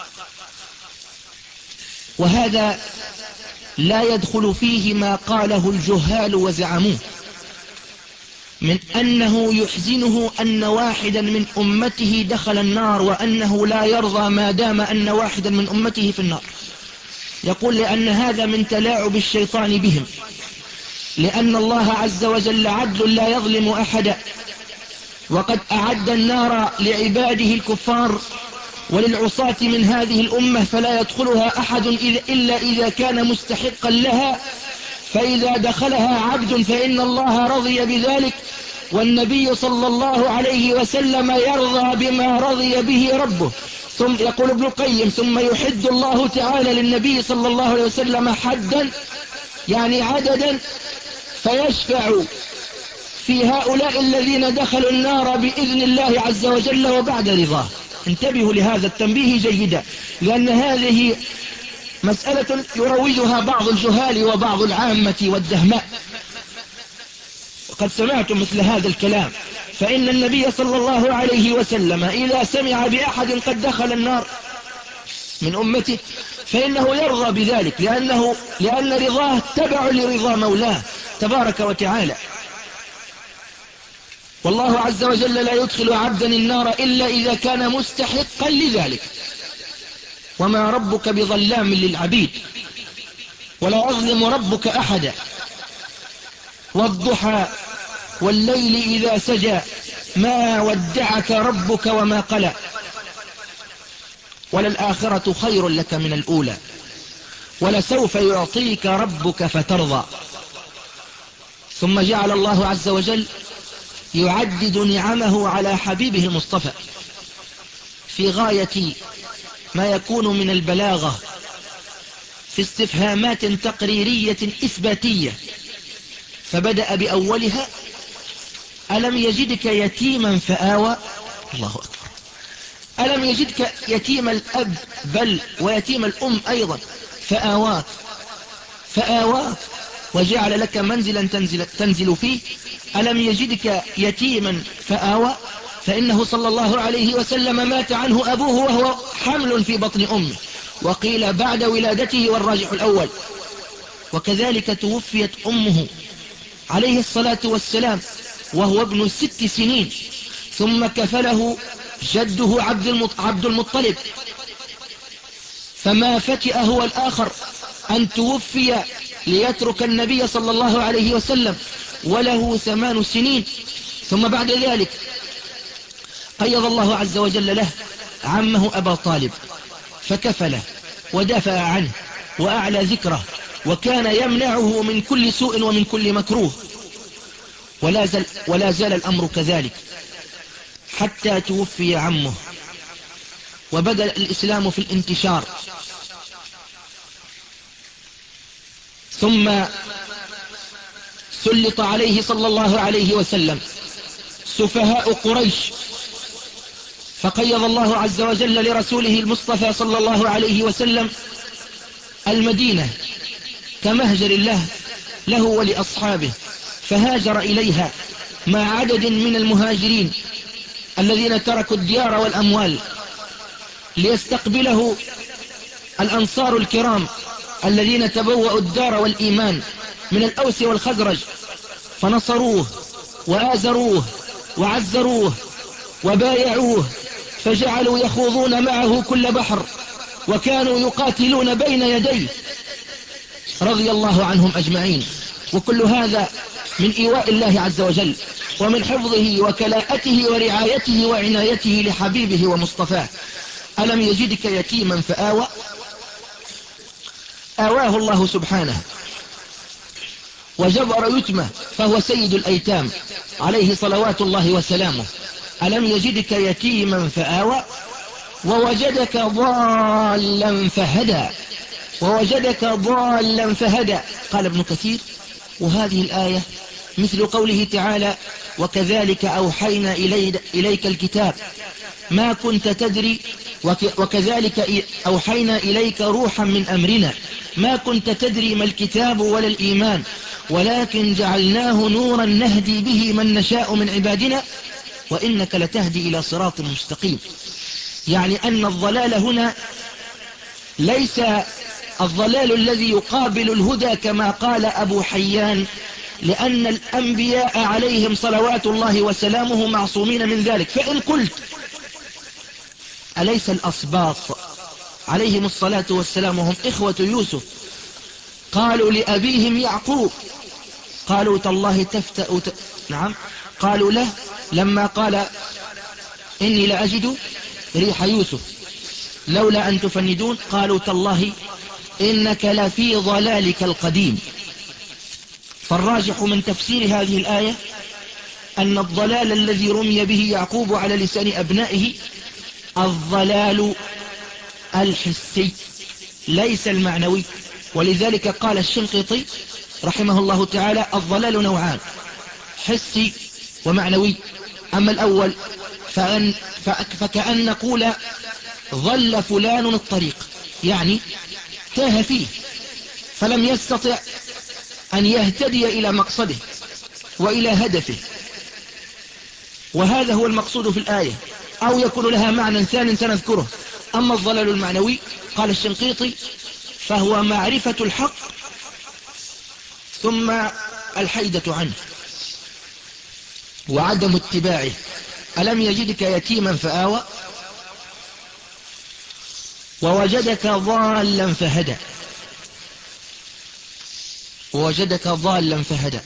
وهذا لا يدخل فيه ما قاله الجهال وزعموه من أنه يحزنه أن واحدا من أمته دخل النار وأنه لا يرضى ما دام أن واحدا من أمته في النار. يقول: لأن هذا من تلاعب الشيطان بهم، لأن الله عز وجل عدل لا يظلم أحدا، وقد أعد النار لعباده الكفار وللعصاة من هذه الأمة فلا يدخلها أحد إلا إذا كان مستحقا لها، فإذا دخلها عبد فإن الله رضي بذلك، والنبي صلى الله عليه وسلم يرضى بما رضي به ربه. ثم يقول ابن القيم: ثم يحد الله تعالى للنبي صلى الله عليه وسلم حدا، يعني عددا، فيشفع في هؤلاء الذين دخلوا النار بإذن الله عز وجل وبعد رضاه. انتبهوا لهذا التنبيه جيدا، لأن هذه مسألة يروجها بعض الجهال وبعض العامة والدهماء، وقد سمعتم مثل هذا الكلام. فإن النبي صلى الله عليه وسلم إذا سمع بأحد قد دخل النار من أمته فإنه يرضى بذلك، لأنه لأن رضاه تبع لرضا مولاه تبارك وتعالى. والله عز وجل لا يدخل عبدا النار إلا إذا كان مستحقا لذلك، وما ربك بظلام للعبيد، ولا يظلم ربك أحدا. والضحى والليل إذا سجى ما ودعك ربك وما قلى وللآخرة خير لك من الأولى ولسوف يعطيك ربك فترضى. ثم جعل الله عز وجل يعدد نعمه على حبيبه المصطفى في غاية ما يكون من البلاغة في استفهامات تقريرية إثباتية، فبدأ بأولها: ألم يجدك يتيما فآوى. الله أكبر. ألم يجدك يتيم الأب بل ويتيم الأم أيضا فآواك فآواك وجعل لك منزلا تنزل, تنزل فيه. ألم يجدك يتيما فآوى، فإنه صلى الله عليه وسلم مات عنه أبوه وهو حمل في بطن أمه، وقيل بعد ولادته والراجح الأول. وكذلك توفيت أمه عليه الصلاة والسلام وهو ابن ست سنين، ثم كفله جده عبد المطلب، فما فتئ هو الآخر أن توفي ليترك النبي صلى الله عليه وسلم وله ثمان سنين. ثم بعد ذلك قيض الله عز وجل له عمه أبا طالب فكفله ودافع عنه وأعلى ذكره، وكان يمنعه من كل سوء ومن كل مكروه. ولا زال, ولا زال الأمر كذلك حتى توفي عمه وبدأ الإسلام في الانتشار. ثم سلط عليه صلى الله عليه وسلم سفهاء قريش، فقيض الله عز وجل لرسوله المصطفى صلى الله عليه وسلم المدينة كمهجر الله له ولأصحابه، فهاجر إليها مع عدد من المهاجرين الذين تركوا الديار والأموال ليستقبله الأنصار الكرام الذين تبوأوا الدار والإيمان من الأوس والخزرج، فنصروه وآزروه وعزروه وبايعوه، فجعلوا يخوضون معه كل بحر، وكانوا يقاتلون بين يديه رضي الله عنهم أجمعين. وكل هذا من إيواء الله عز وجل ومن حفظه وكلاءته ورعايته وعنايته لحبيبه ومصطفاه. ألم يجدك يتيما فآوى، آواه الله سبحانه وجبر يتمه، فهو سيد الأيتام عليه صلوات الله وسلامه. ألم يجدك يتيما فآوى ووجدك ضالا فهدى، ووجدك ضالا فهدى. قال ابن كثير: وهذه الآية مثل قوله تعالى: وكذلك أوحينا إليك الكتاب ما كنت تدري، وكذلك أوحينا إليك روحا من أمرنا ما كنت تدري ما الكتاب ولا الإيمان ولكن جعلناه نورا نهدي به من نشاء من عبادنا وإنك لتهدي إلى صراط مستقيم. يعني أن الضلال هنا ليس الضلال الذي يقابل الهدى كما قال أبو حيان، لأن الأنبياء عليهم صلوات الله وسلامه معصومين من ذلك. فإن قلت أليس الأصباط عليهم الصلاة والسلام هم إخوة يوسف قالوا لأبيهم يعقوب، قالوا تالله تفتأ ت... نعم قالوا له لما قال إني لأجد ريح يوسف لولا أن تفندون، قالوا تالله إنك لفي ضلالك القديم. فالراجح من تفسير هذه الآية أن الضلال الذي رمي به يعقوب على لسان أبنائه الضلال الحسي ليس المعنوي. ولذلك قال الشنقيطي رحمه الله تعالى: الضلال نوعان، حسي ومعنوي. أما الأول فأن فكأن نقول ضل فلان الطريق، يعني تاه فيه فلم يستطع أن يهتدي إلى مقصده وإلى هدفه، وهذا هو المقصود في الآية. أو يكون لها معنى ثاني سنذكره. أما الضلال المعنوي قال الشنقيطي فهو معرفة الحق ثم الحيدة عنه وعدم اتباعه. ألم يجدك يتيما فآوى ووجدك ضالا فهدى، ووجدك ضالا فهدى.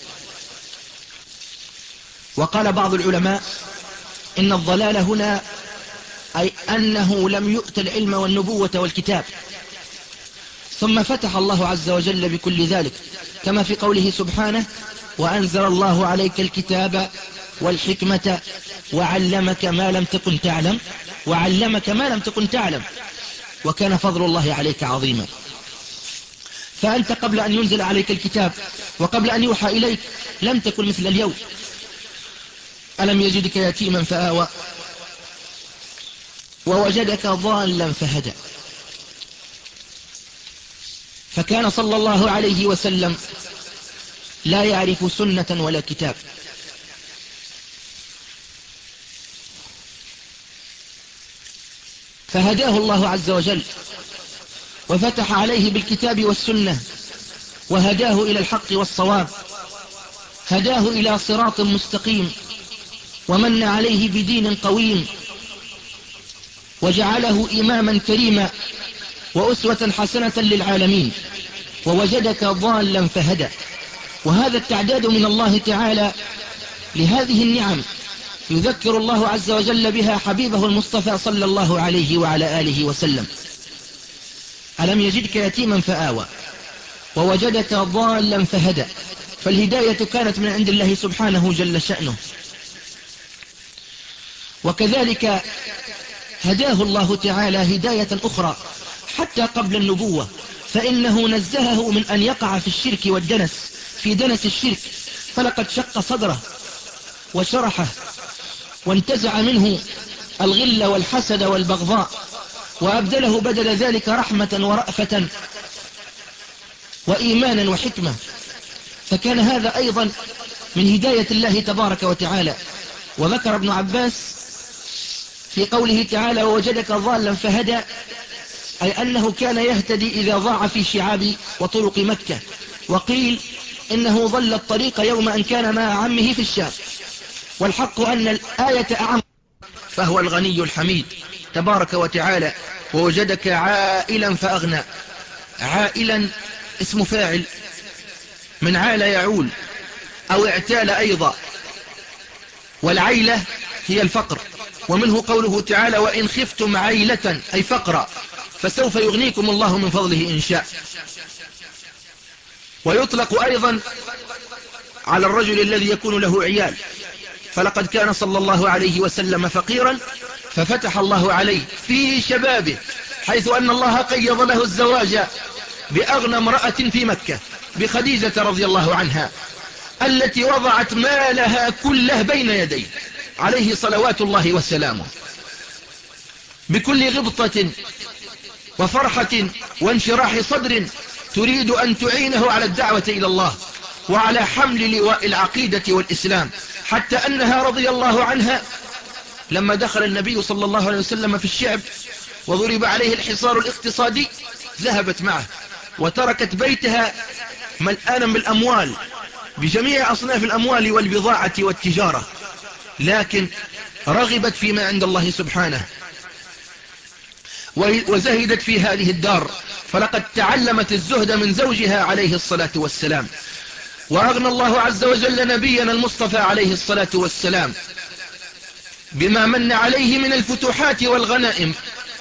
وقال بعض العلماء إن الضلال هنا أي أنه لم يؤت العلم والنبوة والكتاب، ثم فتح الله عز وجل بكل ذلك، كما في قوله سبحانه: وأنزل الله عليك الكتاب والحكمة وعلمك ما لم تكن تعلم وعلمك ما لم تكن تعلم وكان فضل الله عليك عظيما. فأنت قبل أن ينزل عليك الكتاب وقبل أن يوحى إليك لم تكن مثل اليوم. ألم يجدك يتيما فآوى ووجدك ضالا فهدى. فكان صلى الله عليه وسلم لا يعرف سنة ولا كتاب، فهداه الله عز وجل وفتح عليه بالكتاب والسنة وهداه إلى الحق والصواب، هداه إلى صراط مستقيم ومن عليه بدين قويم وجعله إماما كريما وأسوة حسنة للعالمين. ووجدك ضالا فهدى. وهذا التعداد من الله تعالى لهذه النعم يذكر الله عز وجل بها حبيبه المصطفى صلى الله عليه وعلى آله وسلم. ألم يجدك يتيما فآوى ووجدك ضالا فهدى. فالهداية كانت من عند الله سبحانه جل شأنه. وكذلك هداه الله تعالى هداية أخرى حتى قبل النبوة، فإنه نزهه من أن يقع في الشرك والدنس في دنس الشرك، فلقد شق صدره وشرحه وانتزع منه الغل والحسد والبغضاء، وأبدله بدل ذلك رحمة ورأفة وإيمانا وحكمة. فكان هذا أيضا من هداية الله تبارك وتعالى. وذكر ابن عباس في قوله تعالى ووجدك ضالا فهدى، أي أنه كان يهتدي إذا ضاع في شعاب وطرق مكة. وقيل إنه ضل الطريق يوم أن كان مع عمه في الشام. والحق أن الآية أعم، فهو الغني الحميد تبارك وتعالى. ووجدك عائلا فأغنى. عائلا اسم فاعل من عال يعول أو اعتال أيضا، والعيلة هي الفقر. ومنه قوله تعالى وإن خفتم عيلة أي فقرا فسوف يغنيكم الله من فضله إن شاء. ويطلق أيضا على الرجل الذي يكون له عيال، فلقد كان صلى الله عليه وسلم فقيرا ففتح الله عليه في شبابه، حيث أن الله قيض له الزواج بأغنى امرأة في مكة، بخديجة رضي الله عنها، التي وضعت مالها كله بين يديه عليه صلوات الله وسلامه، بكل غبطة وفرحة وانشراح صدر تريد أن تعينه على الدعوة إلى الله وعلى حمل لواء العقيدة والإسلام. حتى أنها رضي الله عنها لما دخل النبي صلى الله عليه وسلم في الشعب وضرب عليه الحصار الاقتصادي ذهبت معه وتركت بيتها ملآنا بالأموال، بجميع أصناف الأموال والبضاعة والتجارة، لكن رغبت فيما عند الله سبحانه وزهدت في هذه الدار. فلقد تعلمت الزهد من زوجها عليه الصلاة والسلام. وأغنى الله عز وجل نبينا المصطفى عليه الصلاة والسلام بما من عليه من الفتوحات والغنائم،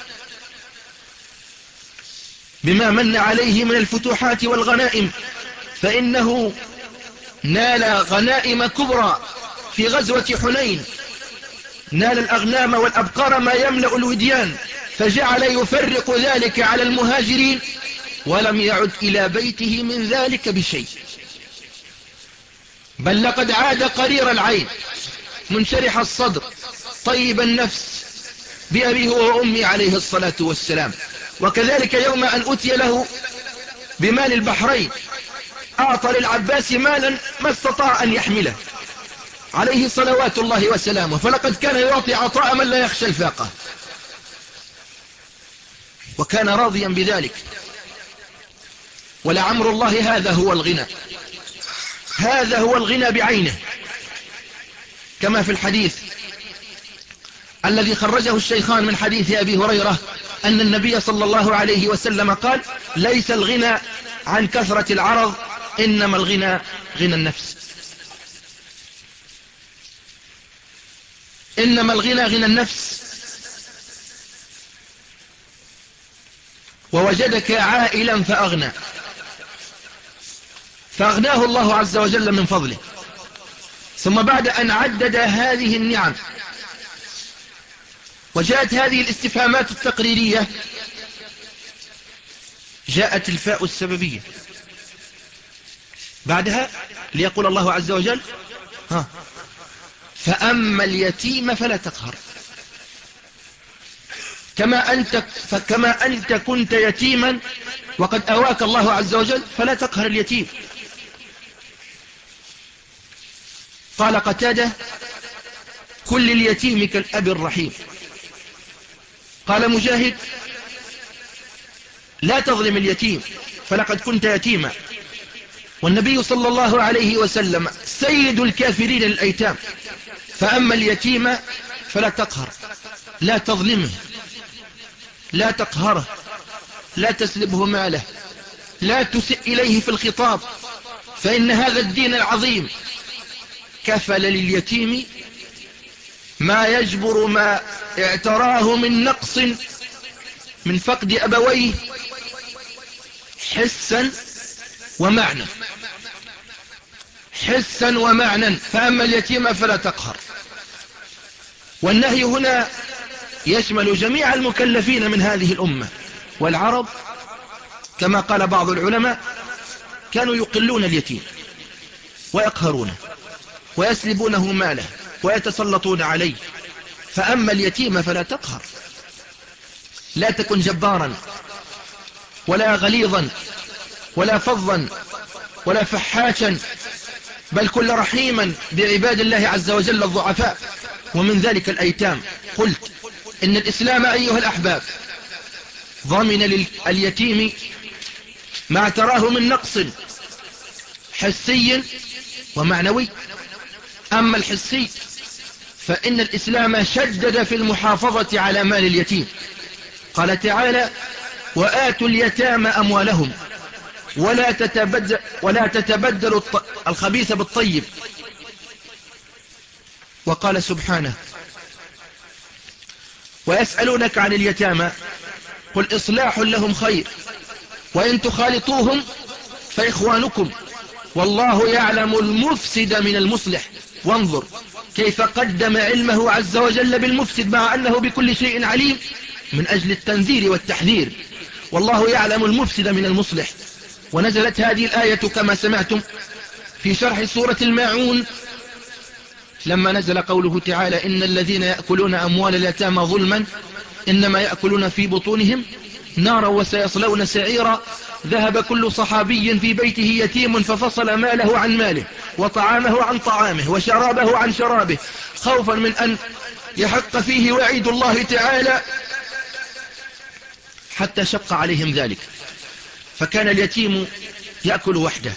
بما من عليه من الفتوحات والغنائم فإنه نال غنائم كبرى في غزوة حنين، نال الأغنام والأبقار ما يملأ الوديان، فجعل يفرق ذلك على المهاجرين ولم يعد إلى بيته من ذلك بشيء، بل لقد عاد قرير العين منشرح الصدر طيب النفس بأبيه وأمي عليه الصلاة والسلام. وكذلك يوم أن أتي له بمال البحرين أعطى للعباس مالا ما استطاع أن يحمله عليه صلوات الله وسلامه، فلقد كان يعطي عطاء من لا يخشى الفاقة، وكان راضيا بذلك. ولعمر الله هذا هو الغنى، هذا هو الغنى بعينه، كما في الحديث الذي خرجه الشيخان من حديث أبي هريرة أن النبي صلى الله عليه وسلم قال ليس الغنى عن كثرة العرض إنما الغنى غنى النفس، إنما الغنى غنى النفس. ووجدك عائلا فأغنى، فأغناه الله عز وجل من فضله. ثم بعد أن عدد هذه النعم وجاءت هذه الاستفهامات التقريرية جاءت الفاء السببية بعدها ليقول الله عز وجل ها فأما اليتيم فلا تقهر، كما أنت, فكما أنت كنت يتيما وقد أواك الله عز وجل فلا تقهر اليتيم. قال قتادة كل اليتيم كالأب الرحيم. قال مجاهد لا تظلم اليتيم فلقد كنت يتيما، والنبي صلى الله عليه وسلم سيد الكافرين الأيتام. فأما اليتيم فلا تقهر، لا تظلمه، لا تقهره، لا تسلبه ماله، لا تسئ إليه في الخطاب، فإن هذا الدين العظيم كفل لليتيم ما يجبر ما اعتراه من نقص من فقد أبويه حسا ومعنى، حسا ومعنى. فأما اليتيم فلا تقهر. والنهي هنا يشمل جميع المكلفين من هذه الأمة. والعرب كما قال بعض العلماء كانوا يقلون اليتيم، ويقهرونه ويسلبونه ماله ويتسلطون عليه. فأما اليتيم فلا تقهر، لا تكن جبارا ولا غليظا ولا فظا ولا فحاشا، بل كن رحيما بعباد الله عز وجل الضعفاء، ومن ذلك الأيتام. قلت إن الإسلام أيها الأحباب ضمن لليتيم ما تراه من نقص حسي ومعنوي. أما الحسي فإن الإسلام شدد في المحافظة على مال اليتيم. قال تعالى: وآتوا اليتامى أموالهم ولا تتبدل, ولا تتبدل الخبيث بالطيب. وقال سبحانه: ويسألونك عن اليتامى قل إصلاح لهم خير وإن تخالطوهم فإخوانكم والله يعلم المفسد من المصلح. وانظر كيف قدم علمه عز وجل بالمفسد مع أنه بكل شيء عليم، من أجل التنذير والتحذير. والله يعلم المفسد من المصلح. ونزلت هذه الآية كما سمعتم في شرح سورة الماعون لما نزل قوله تعالى: إن الذين يأكلون أموال اليتامى ظلما إنما يأكلون في بطونهم نارا وسيصلون سعيرا. ذهب كل صحابي في بيته يتيم ففصل ماله عن ماله وطعامه عن طعامه وشرابه عن شرابه خوفا من أن يحق فيه وعيد الله تعالى، حتى شق عليهم ذلك. فكان اليتيم يأكل وحده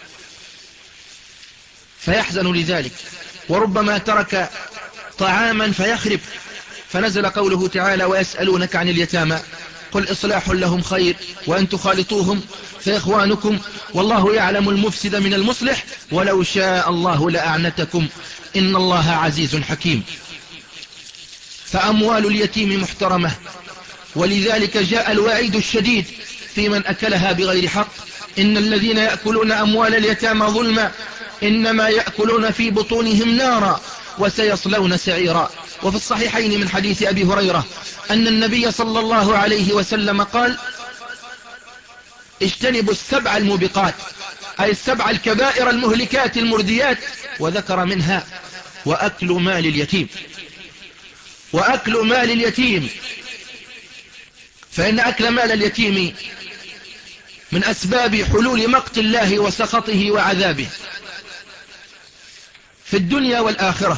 فيحزن لذلك، وربما ترك طعاما فيخرب. فنزل قوله تعالى: ويسألونك عن اليتامى قل إصلاح لهم خير وأن تخالطوهم فإخوانكم والله يعلم المفسد من المصلح ولو شاء الله لأعنتكم إن الله عزيز حكيم. فأموال اليتيم محترمة، ولذلك جاء الوعيد الشديد في من أكلها بغير حق: إن الذين يأكلون أموال اليتامى ظلما إنما يأكلون في بطونهم نارا وسيصلون سعيرا. وفي الصحيحين من حديث أبي هريرة أن النبي صلى الله عليه وسلم قال: اجتنبوا السبع الموبقات، أي السبع الكبائر المهلكات المرديات، وذكر منها وأكل مال اليتيم. وأكل مال اليتيم، فإن أكل مال اليتيم من أسباب حلول مقت الله وسخطه وعذابه في الدنيا والآخرة.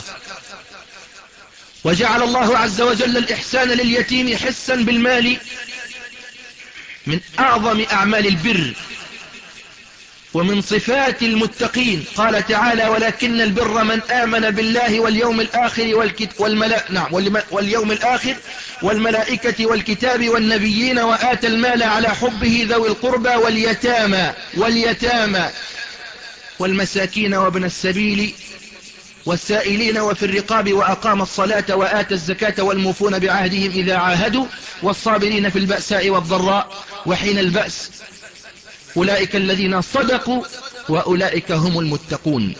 وجعل الله عز وجل الإحسان لليتيم حسا بالمال من أعظم أعمال البر ومن صفات المتقين. قال تعالى: ولكن البر من آمن بالله واليوم الآخر والملا... نعم واليوم الآخر والملائكة والكتاب والنبيين وآتى المال على حبه ذوي القربى واليتامى واليتامى والمساكين وابن السبيل والسائلين وفي الرقاب وأقام الصلاة وآتى الزكاة والموفون بعهدهم إذا عاهدوا والصابرين في البأساء والضراء وحين البأس أولئك الذين صدقوا وأولئك هم المتقون.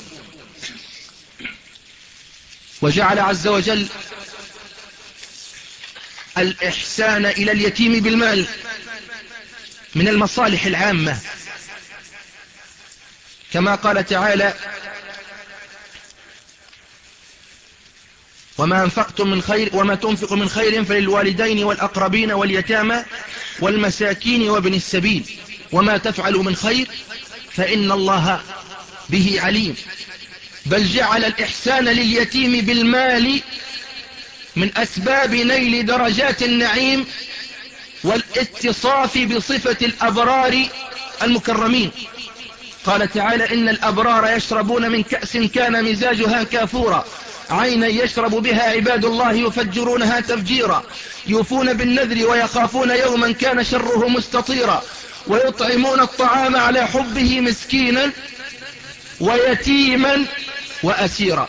وجعل عز وجل الإحسان إلى اليتيم بالمال من المصالح العامة، كما قال تعالى: وما أنفقتم من خير وما تنفق من خير فللوالدين والأقربين واليتامى والمساكين وابن السبيل وما تفعلوا من خير فإن الله به عليم. بل جعل الإحسان لليتيم بالمال من أسباب نيل درجات النعيم والاتصاف بصفة الأبرار المكرمين. قال تعالى: إن الأبرار يشربون من كأس كان مزاجها كافورا عينا يشرب بها عباد الله يفجرونها تفجيرا يوفون بالنذر ويخافون يوما كان شره مستطيرا ويطعمون الطعام على حبه مسكينا ويتيما وأسيرا.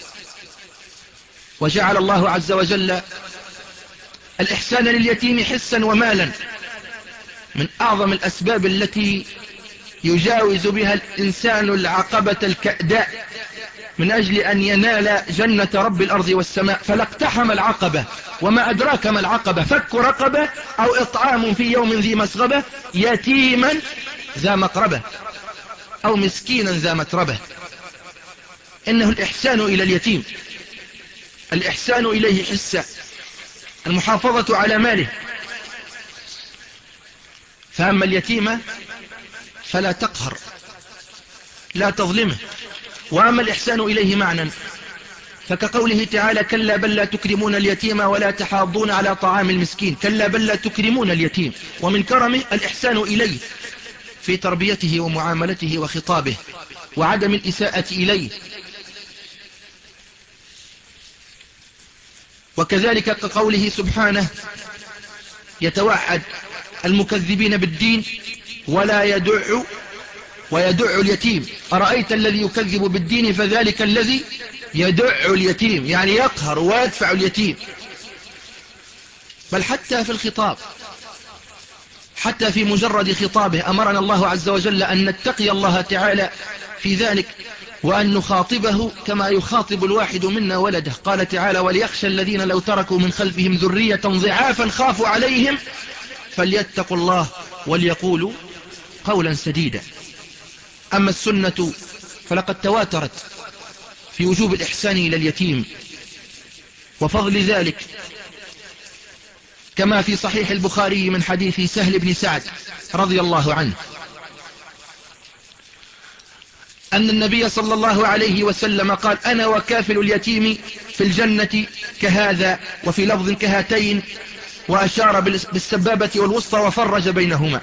وجعل الله عز وجل الإحسان لليتيم حسا ومالا من أعظم الأسباب التي يجاوز بها الإنسان العقبة الكأداء من أجل أن ينال جنة رب الأرض والسماء. فلاقتحم العقبة. وما أدراك ما العقبة؟ فك رقبة أو إطعام في يوم ذي مسغبة يتيما ذا مقربة أو مسكينا ذا متربة. إنه الإحسان إلى اليتيم، الإحسان إليه حسا، المحافظة على ماله. فأما اليتيم فلا تقهر، لا تظلمه. وأما الإحسان إليه معنى فكقوله تعالى: كلا بل لا تكرمون اليتيم ولا تحاضون على طعام المسكين. كلا بل لا تكرمون اليتيم، ومن كرمه الإحسان إليه في تربيته ومعاملته وخطابه وعدم الإساءة إليه. وكذلك كقوله سبحانه يتوعد المكذبين بالدين: ولا يدع ويدع اليتيم. أرأيت الذي يكذب بالدين فذلك الذي يدع اليتيم، يعني يقهر ويدفع اليتيم. بل حتى في الخطاب، حتى في مجرد خطابه أمرنا الله عز وجل أن نتقي الله تعالى في ذلك، وأن نخاطبه كما يخاطب الواحد منا ولده. قال تعالى: وليخشى الذين لو تركوا من خلفهم ذرية ضعافا خافوا عليهم فليتقوا الله وليقولوا قولا سديدا. أما السنة فلقد تواترت في وجوب الإحسان إلى اليتيم وفضل ذلك، كما في صحيح البخاري من حديث سهل بن سعد رضي الله عنه أن النبي صلى الله عليه وسلم قال: أنا وكافل اليتيم في الجنة كهذا، وفي لفظ كهاتين، وأشار بالسبابة والوسطى وفرج بينهما.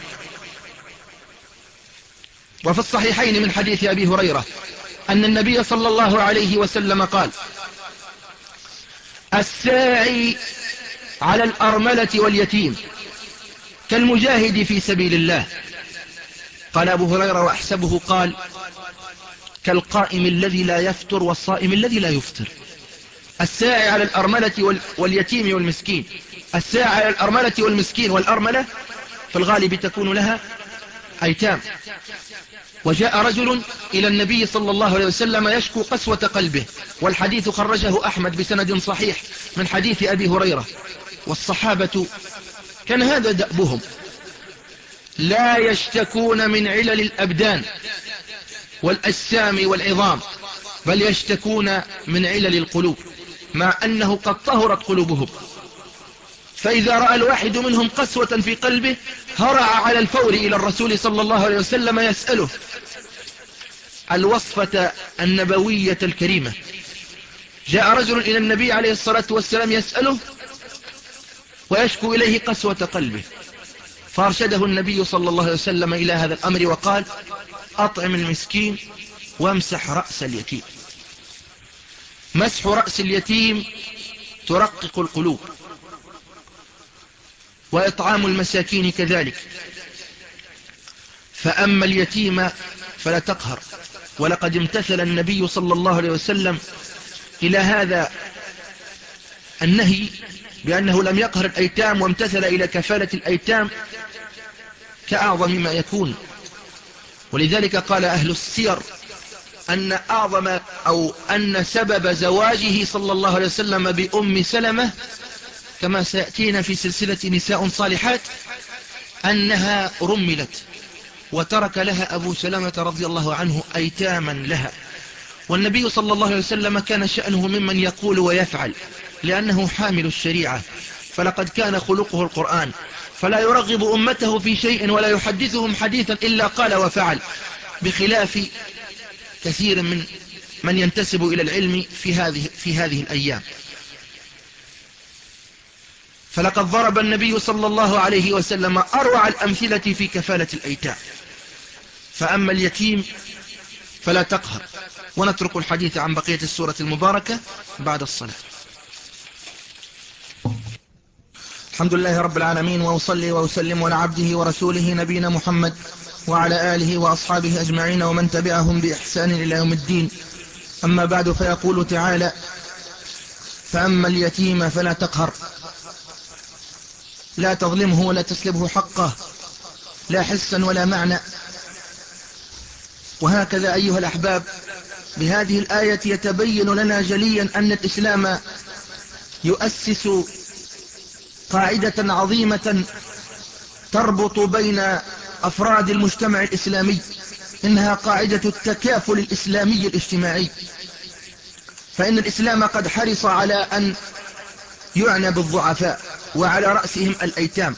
وفي الصحيحين من حديث أبي هريرة أن النبي صلى الله عليه وسلم قال: الساعي على الأرملة واليتيم كالمجاهد في سبيل الله. قال أبو هريرة وأحسبه قال: كالقائم الذي لا يفتر والصائم الذي لا يفطر. الساعي على الأرملة واليتيم والمسكين. الساعي على الأرملة والمسكين، والأرملة في الغالب تكون لها أيتام. وجاء رجل إلى النبي صلى الله عليه وسلم يشكو قسوة قلبه، والحديث خرجه أحمد بسند صحيح من حديث أبي هريرة. والصحابة كان هذا دأبهم، لا يشتكون من علل الأبدان والأجسام والعظام، بل يشتكون من علل القلوب، مع أنه قد طهرت قلوبهم. فإذا رأى الواحد منهم قسوة في قلبه هرع على الفور إلى الرسول صلى الله عليه وسلم يسأله الوصفة النبوية الكريمة. جاء رجل إلى النبي عليه الصلاة والسلام يسأله ويشكو إليه قسوة قلبه، فارشده النبي صلى الله عليه وسلم إلى هذا الأمر وقال: أطعم المسكين وامسح رأس اليتيم. مسح رأس اليتيم ترقق القلوب، وإطعام المساكين كذلك. فأما اليتيم فلا تقهر. ولقد امتثل النبي صلى الله عليه وسلم إلى هذا النهي بأنه لم يقهر الأيتام، وامتثل إلى كفالة الأيتام كأعظم ما يكون. ولذلك قال أهل السير أن أعظم أو أن سبب زواجه صلى الله عليه وسلم بأم سلمة، كما سيأتينا في سلسلة نساء صالحات، أنها رملت وترك لها أبو سلمة رضي الله عنه أيتاما لها. والنبي صلى الله عليه وسلم كان شأنه ممن يقول ويفعل، لأنه حامل الشريعة، فلقد كان خلقه القرآن، فلا يرغب أمته في شيء ولا يحدثهم حديثا إلا قال وفعل، بخلاف كثير من من ينتسب إلى العلم في هذه في هذه الأيام. فلقد ضرب النبي صلى الله عليه وسلم أروع الأمثلة في كفالة الأيتام. فأما اليتيم فلا تقهر. ونترك الحديث عن بقية السورة المباركة بعد الصلاة. الحمد لله رب العالمين، وأصلي وأسلم على عبده ورسوله نبينا محمد وعلى آله وأصحابه أجمعين ومن تبعهم بإحسان إلى يوم الدين. أما بعد، فيقول تعالى: فأما اليتيم فلا تقهر. لا تظلمه ولا تسلبه حقه، لا حسا ولا معنى. وهكذا أيها الأحباب، بهذه الآية يتبين لنا جليا أن الإسلام يؤسس قاعدة عظيمة تربط بين أفراد المجتمع الإسلامي، إنها قاعدة التكافل الإسلامي الاجتماعي. فإن الإسلام قد حرص على أن يعنى بالضعفاء وعلى رأسهم الأيتام،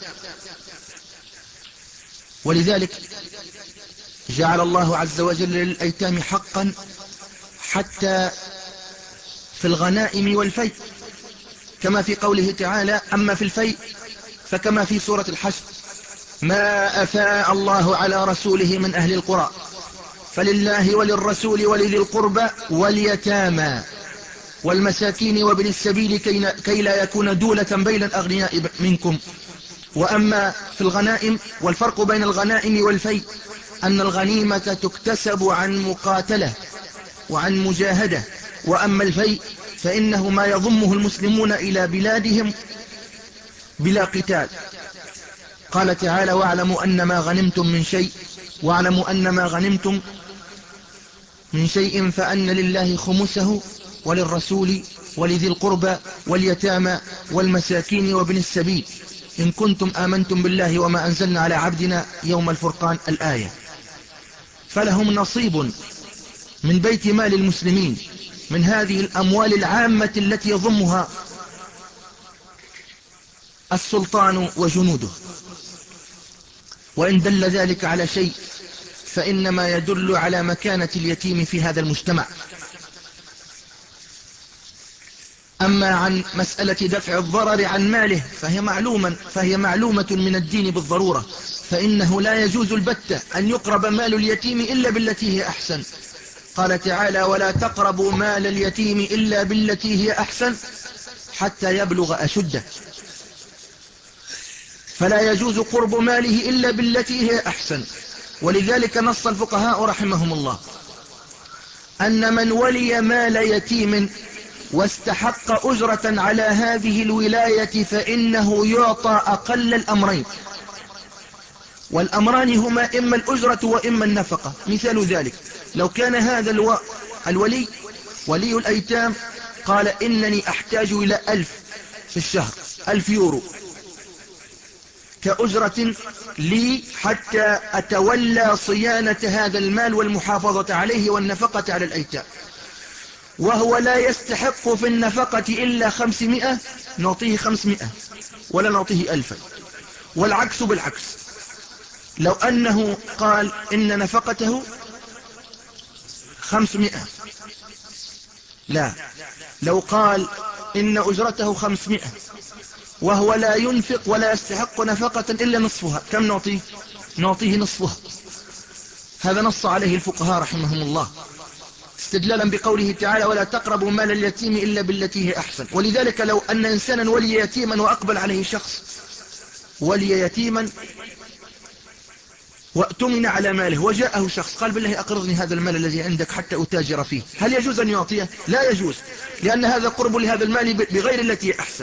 ولذلك جعل الله عز وجل للأيتام حقا حتى في الغنائم والفيء، كما في قوله تعالى: أما في الفيء فكما في سورة الحشر: ما أفاء الله على رسوله من أهل القرى فلله وللرسول ولذي القربى واليتامى والمساكين وابن السبيل كي لا يكون دولة بين الأغنياء منكم. وأما في الغنائم، والفرق بين الغنائم والفيء أن الغنيمة تكتسب عن مقاتلة وعن مجاهدة، وأما الفيء فإنه ما يضمه المسلمون إلى بلادهم بلا قتال. قال تعالى: واعلموا أن ما غنمتم من شيء واعلموا أن ما غنمتم من شيء فأن لله خمسه وللرسول ولذي القربى واليتامى والمساكين وابن السبيل إن كنتم آمنتم بالله وما أنزلنا على عبدنا يوم الفرقان، الآية. فلهم نصيب من بيت مال المسلمين من هذه الأموال العامة التي يضمها السلطان وجنوده. وإن دل ذلك على شيء فإنما يدل على مكانة اليتيم في هذا المجتمع. أما عن مسألة دفع الضرر عن ماله فهي معلومة, فهي معلومة من الدين بالضرورة، فإنه لا يجوز البتة أن يقرب مال اليتيم إلا بالتي هي أحسن. قال تعالى: ولا تقربوا مال اليتيم إلا بالتي هي أحسن حتى يبلغ أشده. فلا يجوز قرب ماله إلا بالتي هي أحسن. ولذلك نص الفقهاء رحمهم الله أن من ولي مال يتيم واستحق أجرة على هذه الولاية فإنه يعطى أقل الأمرين، والأمران هما إما الأجرة وإما النفقة. مثال ذلك: لو كان هذا الو... الولي ولي الأيتام قال: إنني أحتاج إلى ألف في الشهر، ألف يورو كأجرة لي حتى أتولى صيانة هذا المال والمحافظة عليه والنفقة على الأيتام، وهو لا يستحق في النفقة إلا خمسمائة، نعطيه خمسمائة ولا نعطيه ألفا. والعكس بالعكس، لو أنه قال إن نفقته خمسمائة، لا، لو قال إن أجرته خمسمائة وهو لا ينفق ولا يستحق نفقة إلا نصفها، كم نعطيه؟ نعطيه نصفها. هذا نص عليه الفقهاء رحمهم الله استدلالا بقوله تعالى: ولا تقربوا مال اليتيم إلا بالتي هي أحسن. ولذلك لو أن إنسانا ولي يتيما وأقبل عليه شخص ولي يتيما وأتمن على ماله، وجاءه شخص قال: بالله أقرضني هذا المال الذي عندك حتى أتاجر فيه، هل يجوز أن يعطيه؟ لا يجوز، لأن هذا قرب لهذا المال بغير التي أحسن.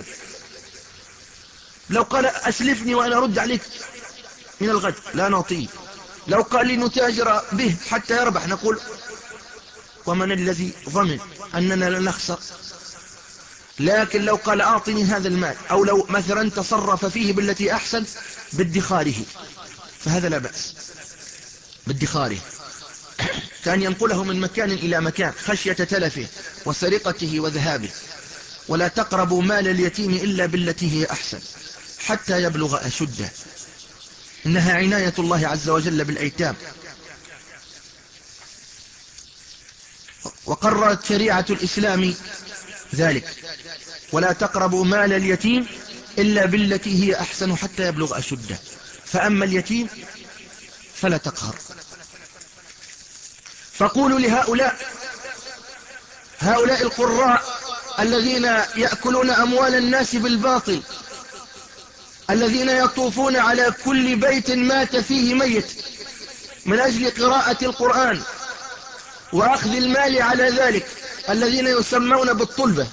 لو قال: أسلفني وأنا أرد عليك من الغد، لا نعطيه. لو قال لي نتاجر به حتى يربح، نقول: ومن الذي ضمن أننا لا نخسر؟ لكن لو قال: أعطني هذا المال، أو لو مثلا تصرف فيه بالتي أحسن بادخاره، فهذا لا بأس بادخاره، كان ينقله من مكان إلى مكان خشية تلفه وسرقته وذهابه. ولا تقربوا مال اليتيم إلا بالتي هي أحسن حتى يبلغ أشده. إنها عناية الله عز وجل بالأيتام، وقررت شريعة الإسلام ذلك: ولا تقربوا مال اليتيم إلا بالتي هي أحسن حتى يبلغ أشده. فأما اليتيم فلا تقهر. فقولوا لهؤلاء هؤلاء القراء الذين يأكلون أموال الناس بالباطل، الذين يطوفون على كل بيت مات فيه ميت من أجل قراءة القرآن وأخذ المال على ذلك، الذين يسمون بالطلبة،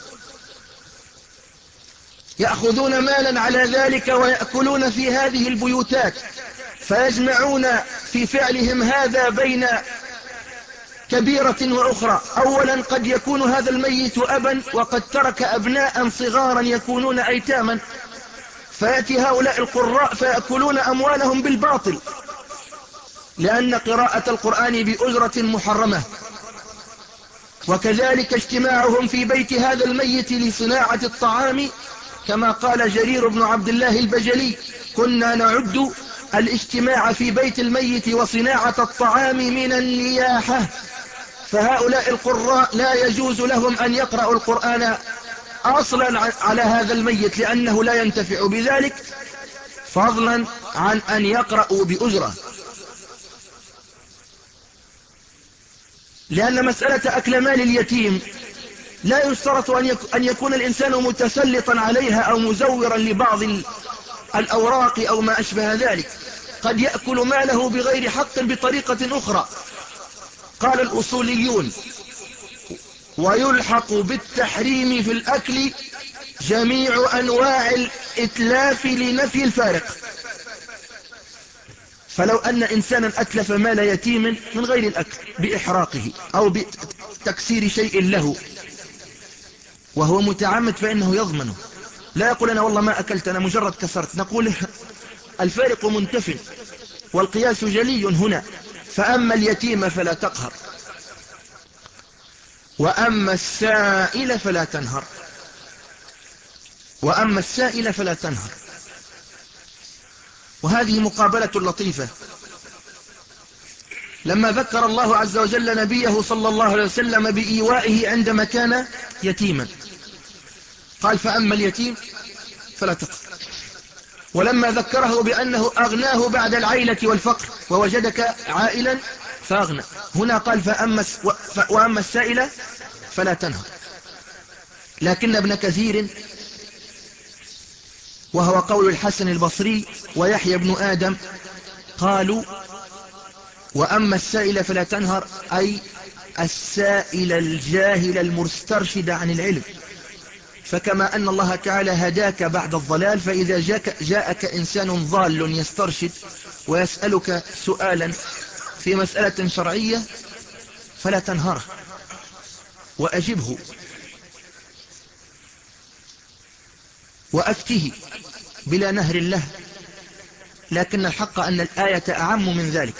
يأخذون مالا على ذلك ويأكلون في هذه البيوتات، فيجمعون في فعلهم هذا بين كبيرة وأخرى. أولا قد يكون هذا الميت أبا وقد ترك أبناء صغارا يكونون أيتاما، فيأتي هؤلاء القراء فيأكلون أموالهم بالباطل، لأن قراءة القرآن بأجرة محرمة وكذلك اجتماعهم في بيت هذا الميت لصناعة الطعام، كما قال جرير بن عبد الله البجلي: كنا نعد الاجتماع في بيت الميت وصناعة الطعام من النياحة. فهؤلاء القراء لا يجوز لهم أن يقرأوا القرآن أصلا على هذا الميت، لأنه لا ينتفع بذلك، فضلا عن أن يقرأوا بأجرة. لأن مسألة أكل مال اليتيم لا يشترط أن يكون الإنسان متسلطا عليها أو مزورا لبعض الأوراق أو ما أشبه ذلك، قد يأكل ماله بغير حق بطريقة أخرى. قال الأصوليون: ويلحق بالتحريم في الأكل جميع أنواع الإتلاف لنفي الفارق. فلو أن إنسانا أتلف مال يتيم من غير الأكل بإحراقه أو بتكسير شيء له وهو متعمد فإنه يضمنه، لا يقول أنا والله ما أكلت، أنا مجرد كسرت. نقول الفارق منتف والقياس جلي هنا. فأما اليتيم فلا تقهر، وأما السائل فلا تنهر. وأما السائل فلا تنهر. وهذه مقابلة لطيفة. لما ذكر الله عز وجل نبيه صلى الله عليه وسلم بإيوائه عندما كان يتيما قال: فأما اليتيم فلا تقهر. ولما ذكره بأنه أغناه بعد العيلة والفقر ووجدك عائلا فأغنى، هنا قال: فأما وأما السائل فلا تنهر. لكن ابن كثير، وهو قول الحسن البصري ويحيى بن آدم، قالوا: وأما السائل فلا تنهر، أي السائل الجاهل المسترشد عن العلم. فكما أن الله تعالى هداك بعد الضلال، فإذا جاءك, جاءك إنسان ضال يسترشد ويسألك سؤالا في مسألة شرعية فلا تنهره وأجبه وأفته بلا نهر له. لكن الحق أن الآية أعم من ذلك.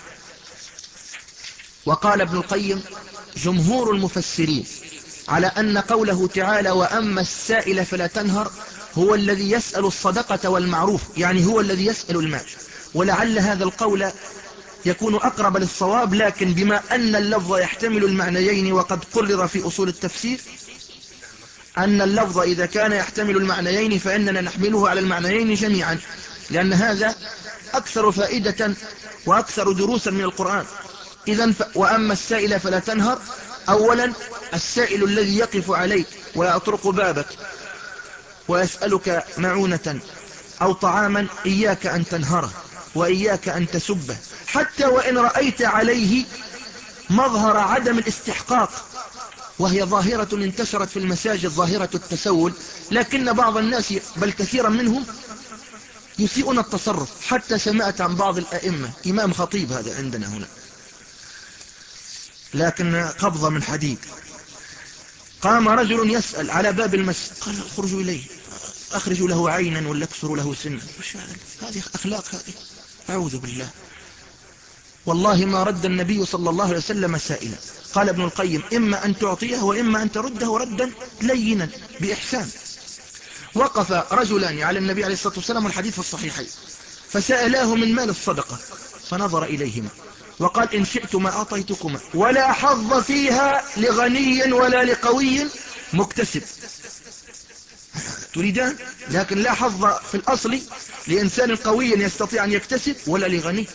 وقال ابن القيم: جمهور المفسرين على أن قوله تعالى: وأما السائل فلا تنهر، هو الذي يسأل الصدقة والمعروف، يعني هو الذي يسأل المال. ولعل هذا القول يكون أقرب للصواب، لكن بما أن اللفظ يحتمل المعنيين، وقد قرر في أصول التفسير أن اللفظ إذا كان يحتمل المعنيين فإننا نحمله على المعنيين جميعا، لأن هذا أكثر فائدة وأكثر دروسا من القرآن. إذن ف... وأما السائل فلا تنهر، أولا السائل الذي يقف عليك ويطرق بابك ويسألك معونة أو طعاما، إياك أن تنهره وإياك أن تسبه، حتى وإن رأيت عليه مظهر عدم الاستحقاق، وهي ظاهرة انتشرت في المساجد، ظاهرة التسول. لكن بعض الناس بل كثيرا منهم يسيئون التصرف. حتى سمعت عن بعض الأئمة، إمام خطيب هذا عندنا هنا، لكن قبضة من حديد، قام رجل يسأل على باب المسجد، قال: اخرجوا إليه، أخرجوا له عينا ولا اكسروا له سنا. هذه أخلاق هذه؟ أعوذ بالله. والله ما رد النبي صلى الله عليه وسلم سائلا. قال ابن القيم: إما أن تعطيه وإما أن ترده ردا لينا بإحسان. وقف رجلان على النبي عليه الصلاة والسلام، والحديث في الصحيحين، فسألاه من مال الصدقة، فنظر إليهما وقال: إن شئتما أعطيتكما، ولا حظ فيها لغني ولا لقوي مكتسب. تريدان، لكن لا حظ في الأصل لإنسان قوي يستطيع أن يكتسب ولا لغني.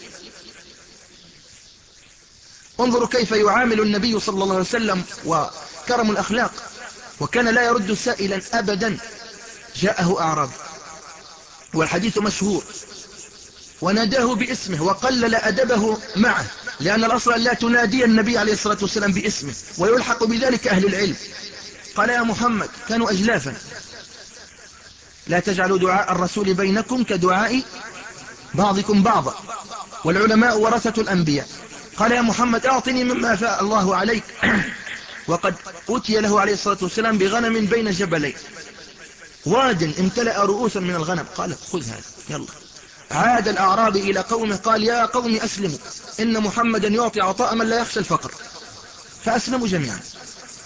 انظروا كيف يعامل النبي صلى الله عليه وسلم وكرم الأخلاق. وكان لا يرد سائلا أبدا. جاءه أعرابي والحديث مشهور وناداه باسمه وقلل أدبه معه، لأن الأصل لا تنادي النبي عليه الصلاة والسلام باسمه، ويلحق بذلك أهل العلم. قال: يا محمد، كانوا أجلافا، لا تجعلوا دعاء الرسول بينكم كدعاء بعضكم بعضا، والعلماء ورثة الأنبياء. قال: يا محمد، أعطني مما أفاء الله عليك. وقد أتي له عليه الصلاة والسلام بغنم بين جبلين، واد امتلأ رؤوسا من الغنم. قال: خذ هذا، يلا. عاد الأعرابي إلى قومه، قال: يا قوم أسلموا، إن محمدا يعطي عطاء من لا يخشى الفقر. فأسلموا جميعا.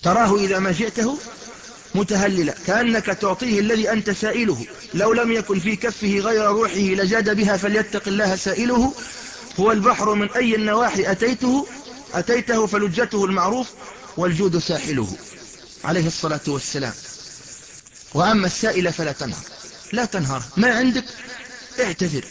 تراه إذا ما جئته متهللا، كأنك تعطيه الذي أنت سائله، لو لم يكن في كفه غير روحه لجاد بها فليتق الله سائله. هو البحر من أي النواحي أتيته أتيته فلجته المعروف والجود ساحله عليه الصلاة والسلام. وأما السائل فلا تنهر، لا تنهر، ما عندك اعتذر.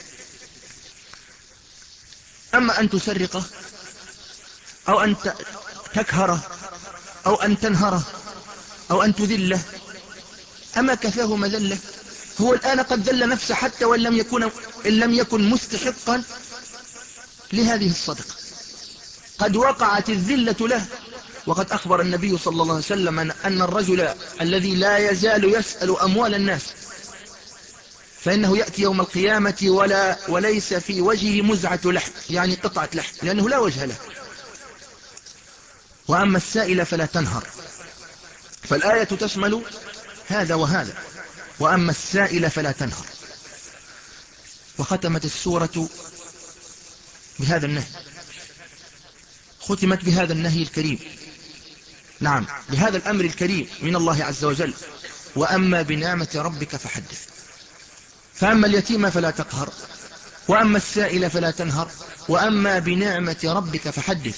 أما أن تسرقه أو أن تكهره أو أن تنهره أو أن تذله، أما كفاه مذلة؟ هو الآن قد ذل نفسه حتى وإن لم يكن, إن لم يكن مستحقا لهذه الصدقة، قد وقعت الذلة له. وقد أخبر النبي صلى الله عليه وسلم أن الرجل الذي لا يزال يسأل أموال الناس فإنه يأتي يوم القيامة ولا وليس في وجهه مزعة لحم، يعني قطعة لحم، لأنه لا وجه له. وأما السائل فلا تنهر، فالآية تشمل هذا وهذا. وأما السائل فلا تنهر. وختمت السورة بهذا النهي، ختمت بهذا النهي الكريم، نعم بهذا الأمر الكريم من الله عز وجل: وأما بنعمة ربك فحدث. فأما اليتيم فلا تقهر، وأما السائل فلا تنهر، وأما بنعمة ربك فحدث.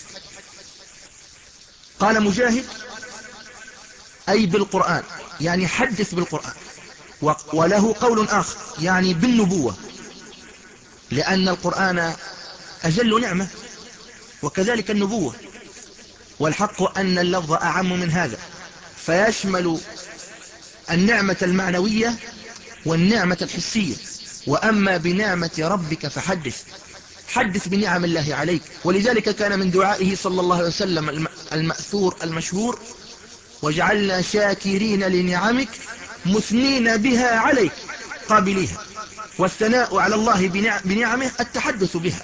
قال مجاهد: أي بالقرآن، يعني حدث بالقرآن. وله قول آخر يعني بالنبوة، لأن القرآن أجل نعمة وكذلك النبوة، والحق أن اللفظ أعم من هذا، فيشمل النعمة المعنوية والنعمة الحسية. وأما بنعمة ربك فحدث، حدث بنعم الله عليك. ولذلك كان من دعائه صلى الله عليه وسلم المأثور المشهور: وجعلنا شاكرين لنعمك مثنين بها عليك قابليها. والثناء على الله بنعمه التحدث بها،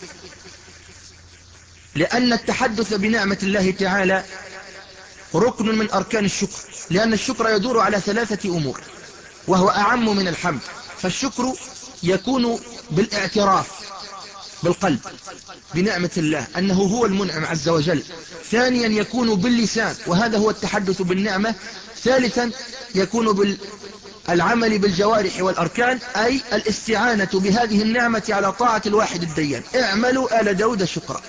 لأن التحدث بنعمة الله تعالى ركن من أركان الشكر، لأن الشكر يدور على ثلاثة أمور وهو أعم من الحمد. فالشكر يكون بالاعتراف بالقلب بنعمة الله أنه هو المنعم عز وجل. ثانيا يكون باللسان وهذا هو التحدث بالنعمة. ثالثا يكون بالعمل بالجوارح والأركان، أي الاستعانة بهذه النعمة على طاعة الواحد الديان. اعملوا آل داود شكرا.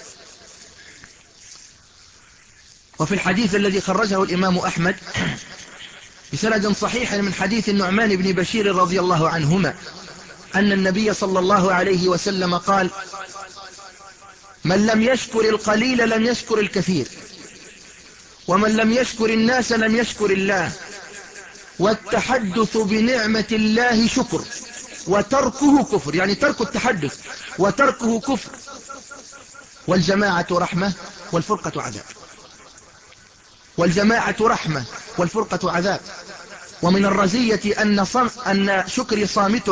وفي الحديث الذي خرجه الإمام أحمد بسند صحيح من حديث النعمان بن بشير رضي الله عنهما أن النبي صلى الله عليه وسلم قال: من لم يشكر القليل لم يشكر الكثير، ومن لم يشكر الناس لم يشكر الله، والتحدث بنعمة الله شكر، وتركه كفر، يعني ترك التحدث وتركه كفر، والجماعة رحمة والفرقة عذاب. والجماعة رحمة والفرقة عذاب. ومن الرزية أن, صم أن شكري صامت،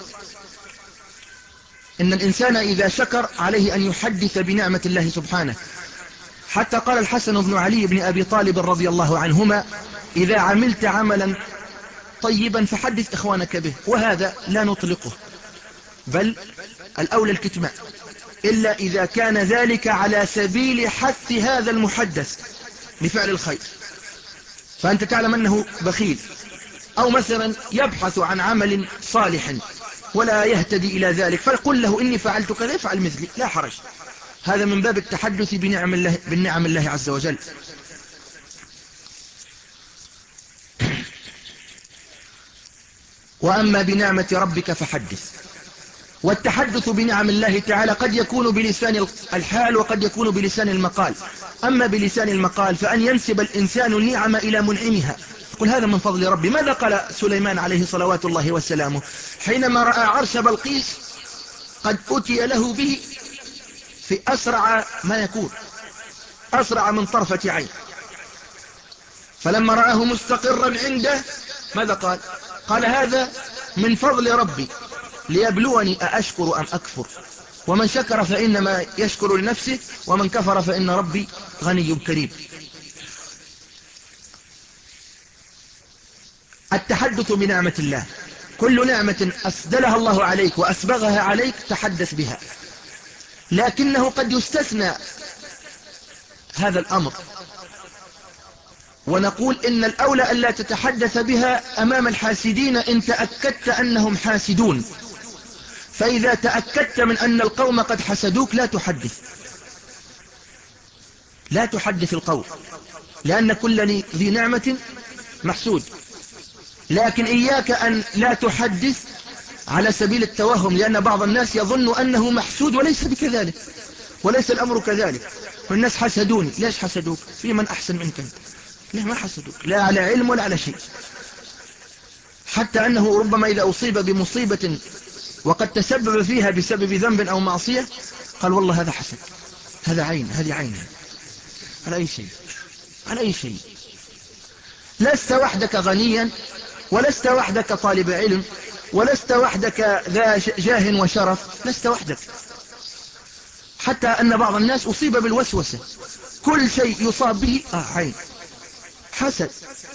إن الإنسان إذا شكر عليه أن يحدث بنعمة الله سبحانه. حتى قال الحسن بن علي بن أبي طالب رضي الله عنهما: إذا عملت عملا طيبا فحدث إخوانك به. وهذا لا نطلقه، بل الأولى الكتمان، إلا إذا كان ذلك على سبيل حث هذا المحدث لفعل الخير، فأنت تعلم أنه بخيل، أو مثلا يبحث عن عمل صالح ولا يهتدي إلى ذلك، فقل له إني فعلت كذا فعل مثلي، لا حرج. هذا من باب التحدث بنعم الله, بالنعم الله عز وجل. وأما بنعمة ربك فحدث. والتحدث بنعم الله تعالى قد يكون بلسان الحال وقد يكون بلسان المقال. أما بلسان المقال فأن ينسب الإنسان النعم إلى منعمها، قل هذا من فضل ربي. ماذا قال سليمان عليه صلوات الله وسلامه حينما رأى عرش بلقيس قد أتي له به في أسرع ما يكون، أسرع من طرفة عين، فلما رآه مستقرا عنده ماذا قال؟ قال هذا من فضل ربي ليبلوني أأشكر أم أكفر، ومن شكر فإنما يشكر لنفسه ومن كفر فإن ربي غني كريم. التحدث بنعمة الله، كل نعمة أسدلها الله عليك وأسبغها عليك تحدث بها، لكنه قد يستثنى هذا الأمر ونقول إن الأولى ألا تتحدث بها أمام الحاسدين إن تأكدت أنهم حاسدون، فإذا تأكدت من أن القوم قد حسدوك لا تحدث لا تحدث القوم، لأن كل ذي نعمة محسود. لكن إياك أن لا تحدث على سبيل التوهم، لأن بعض الناس يظن أنه محسود وليس بكذلك، وليس الأمر كذلك. والناس حسدوني. ليش حسدوك؟ في من أحسن منك أنت؟ لا، ما حسدوك، لا على علم ولا على شيء. حتى أنه ربما إذا أصيب بمصيبة وقد تسبب فيها بسبب ذنب أو معصية قال والله هذا حسد، هذا عين، هذه عين، على أي شيء، على أي شيء. لست وحدك غنيا، ولست وحدك طالب علم، ولست وحدك ذا جاه وشرف، لست وحدك. حتى أن بعض الناس أصيب بالوسوسة، كل شيء يصاب به آه عين، حسد.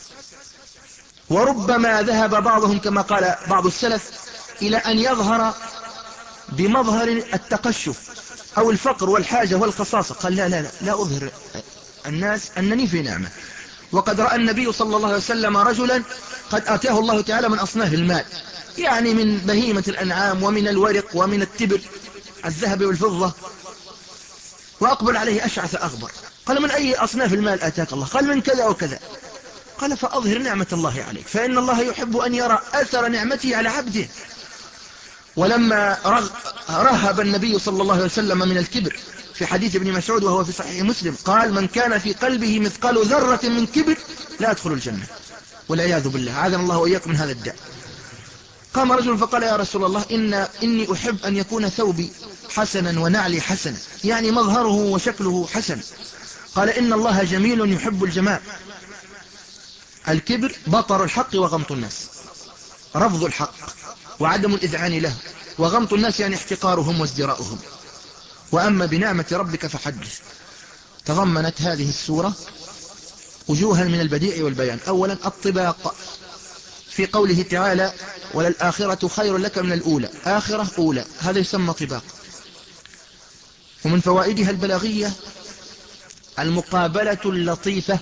وربما ذهب بعضهم كما قال بعض السلف إلى أن يظهر بمظهر التقشف أو الفقر والحاجة والخصاصة. قال لا لا لا, لا أظهر الناس أنني في نعمة. وقد رأى النبي صلى الله عليه وسلم رجلا قد آتاه الله تعالى من أصناف المال، يعني من بهيمة الأنعام ومن الورق ومن التبر الذهب والفضة، وأقبل عليه أشعث أغبر. قال من أي أصناف المال آتاك الله؟ قال من كذا وكذا. قال فأظهر نعمة الله عليك، فإن الله يحب أن يرى أثر نعمته على عبده. ولما رهب النبي صلى الله عليه وسلم من الكبر في حديث ابن مسعود وهو في صحيح مسلم قال من كان في قلبه مثقال ذرة من كبر لا يدخل الجنة، والعياذ بالله، عاذنا الله وإياكم من هذا الداء. قام رجل فقال يا رسول الله إن إني أحب أن يكون ثوبي حسنا ونعلي حسنا، يعني مظهره وشكله حسن. قال إن الله جميل يحب الجمال. الكبر بطر الحق وغمط الناس، رفض الحق وعدم الإذعان له، وغمط الناس يعني احتقارهم وازدراؤهم. وأما بنعمة ربك فحدث. تضمنت هذه السورة وجوها من البديع والبيان. أولا الطباق في قوله تعالى وللآخرة خير لك من الأولى، آخرة أولى، هذا يسمى طباق. ومن فوائدها البلاغية المقابلة اللطيفة.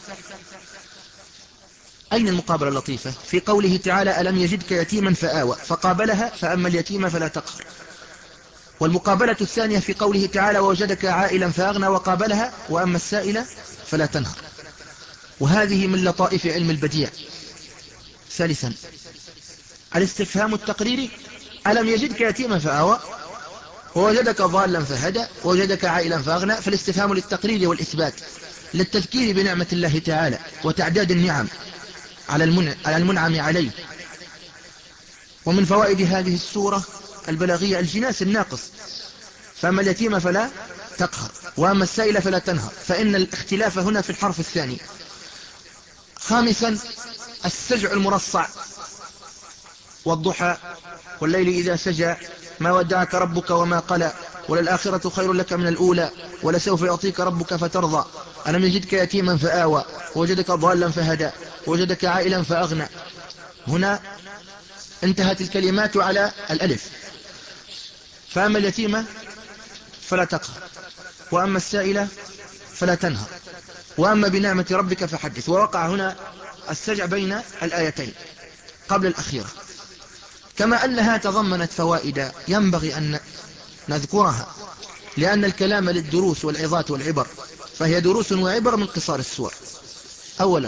أين المقابلة اللطيفة؟ في قوله تعالى ألم يجدك يتيما فآوى، فقابلها فأما اليتيم فلا تقهر. والمقابلة الثانية في قوله تعالى ووجدك عائلا فأغنى، وقابلها وأما السائل فلا تنهر. وهذه من لطائف علم البديع. ثالثا الاستفهام التقريري، ألم يجدك يتيما فآوى ووجدك ضالا فهدى ووجدك عائلا فأغنى، فالاستفهام للتقرير والإثبات، للتذكير بنعمة الله تعالى وتعداد النعم على المنعم عليه. ومن فوائد هذه السورة البلاغية الجناس الناقص، فأما اليتيم فلا تقهر وأما السائل فلا تنهر، فإن الاختلاف هنا في الحرف الثاني. خامسا السجع المرصع، والضحى والليل إذا سجى، ما ودعك ربك وما قلى، وللآخرة خير لك من الأولى، ولسوف يعطيك ربك فترضى، ألم يجدك يتيما فآوى ووجدك ضالا فهدى ووجدك عائلا فأغنى. هنا انتهت الكلمات على الألف. فأما اليتيمة فلا تقهر وأما السائلة فلا تنهر وأما بنعمة ربك فحدث. ووقع هنا السجع بين الآيتين قبل الأخيرة. كما أنها تضمنت فوائد ينبغي أن نذكرها، لأن الكلام للدروس والعظات والعبر، فهي دروس وعبر من قصار السور. أولا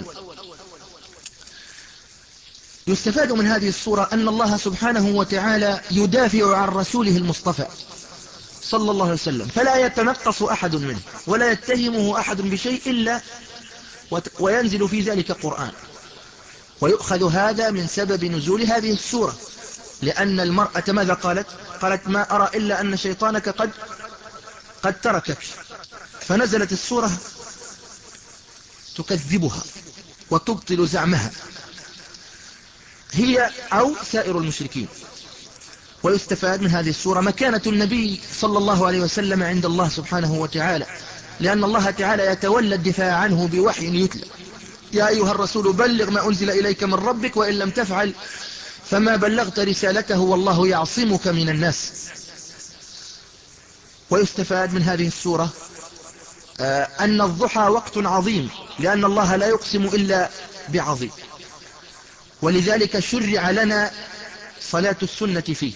يستفاد من هذه السورة أن الله سبحانه وتعالى يدافع عن رسوله المصطفى صلى الله عليه وسلم، فلا يتنقص أحد منه ولا يتهمه أحد بشيء إلا وينزل في ذلك قرآن. ويؤخذ هذا من سبب نزول هذه السورة، لأن المرأة ماذا قالت؟ قالت ما أرى إلا أن شيطانك قد قد تركك، فنزلت السورة تكذبها وتبطل زعمها هي أو سائر المشركين. ويستفاد من هذه السورة مكانة النبي صلى الله عليه وسلم عند الله سبحانه وتعالى، لأن الله تعالى يتولى الدفاع عنه بوحي يتلى يا أيها الرسول بلغ ما أنزل إليك من ربك وإن لم تفعل فما بلغت رسالته والله يعصمك من الناس. ويستفاد من هذه السورة أن الضحى وقت عظيم، لأن الله لا يقسم إلا بعظيم، ولذلك شرع لنا صلاة السنة فيه.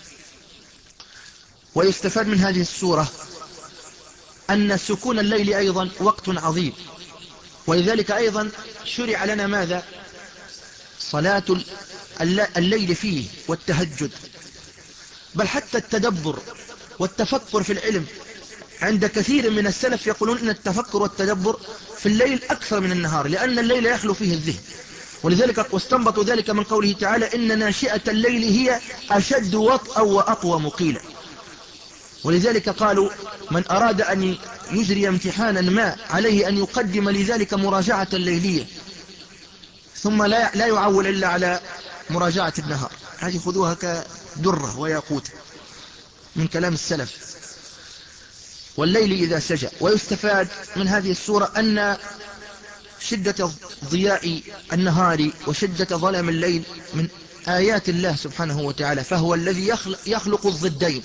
ويستفاد من هذه السورة أن سكون الليل أيضا وقت عظيم، ولذلك أيضا شرع لنا ماذا؟ صلاة الليل فيه والتهجد، بل حتى التدبر والتفكر في العلم. عند كثير من السلف يقولون إن التفكر والتدبر في الليل أكثر من النهار، لأن الليل يخلو فيه الذهن، ولذلك واستنبطوا ذلك من قوله تعالى إن ناشئة الليل هي أشد وطئا وأقوى مقيلا. ولذلك قالوا من أراد أن يجري امتحانا ما عليه أن يقدم لذلك مراجعة الليلية، ثم لا لا يعول إلا على مراجعة النهار. هذه خذوها كدرة وياقوت من كلام السلف. والليل إذا سجى. ويستفاد من هذه السورة أن شدة ضياء النهار وشدة ظلام الليل من آيات الله سبحانه وتعالى، فهو الذي يخلق, يخلق الضدين.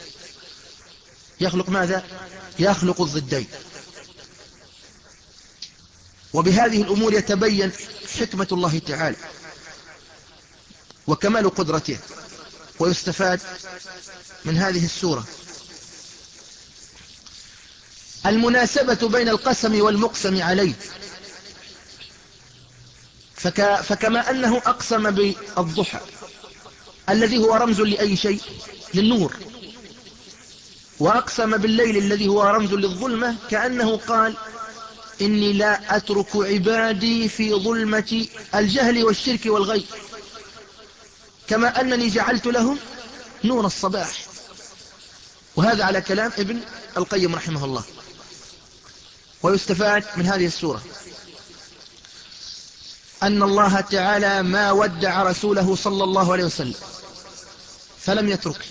يخلق ماذا؟ يخلق الضدين. وبهذه الأمور يتبين حكمة الله تعالى وكمال قدرته. ويستفاد من هذه السورة المناسبة بين القسم والمقسم عليه، فك فكما أنه أقسم بالضحى الذي هو رمز لأي شيء، للنور، وأقسم بالليل الذي هو رمز للظلمة، كأنه قال إني لا أترك عبادي في ظلمة الجهل والشرك والغي، كما أنني جعلت لهم نور الصباح. وهذا على كلام ابن القيم رحمه الله. ويستفاد من هذه السورة أن الله تعالى ما ودع رسوله صلى الله عليه وسلم فلم يترك،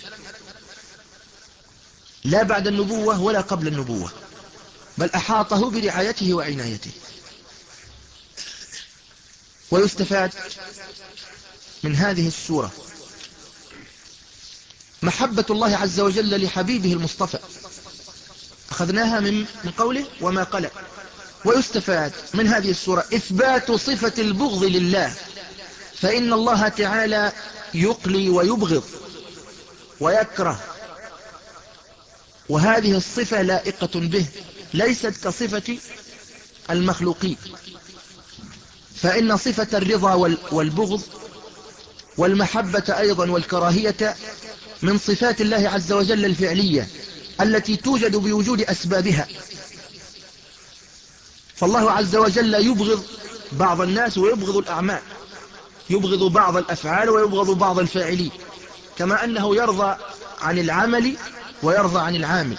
لا بعد النبوة ولا قبل النبوة، بل أحاطه برعايته وعنايته. ويستفاد من هذه السورة محبة الله عز وجل لحبيبه المصطفى، أخذناها من من قوله وما قلق. ويستفاد من هذه السورة إثبات صفة البغض لله، فإن الله تعالى يقلي ويبغض ويكره، وهذه الصفة لائقة به، ليست كصفة المخلوقين. فإن صفة الرضا والبغض والمحبة أيضا والكراهية من صفات الله عز وجل الفعلية التي توجد بوجود أسبابها. فالله عز وجل يبغض بعض الناس ويبغض الأعمال، يبغض بعض الأفعال ويبغض بعض الفاعلين، كما أنه يرضى عن العمل ويرضى عن العامل.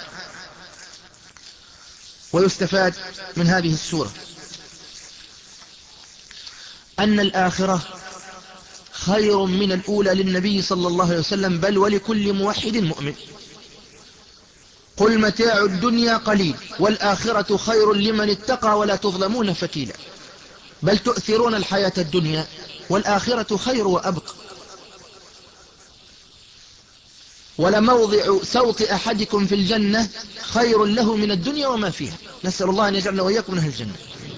ويستفاد من هذه السورة أن الآخرة خير من الأولى للنبي صلى الله عليه وسلم، بل ولكل موحد مؤمن. قل متاع الدنيا قليل والآخرة خير لمن اتقى ولا تظلمون فتيلا، بل تؤثرون الحياة الدنيا والآخرة خير وأبقى. ولموضع سوط أحدكم في الجنة خير له من الدنيا وما فيها. نسأل الله أن يجعلنا وإياكم من أهل الجنة.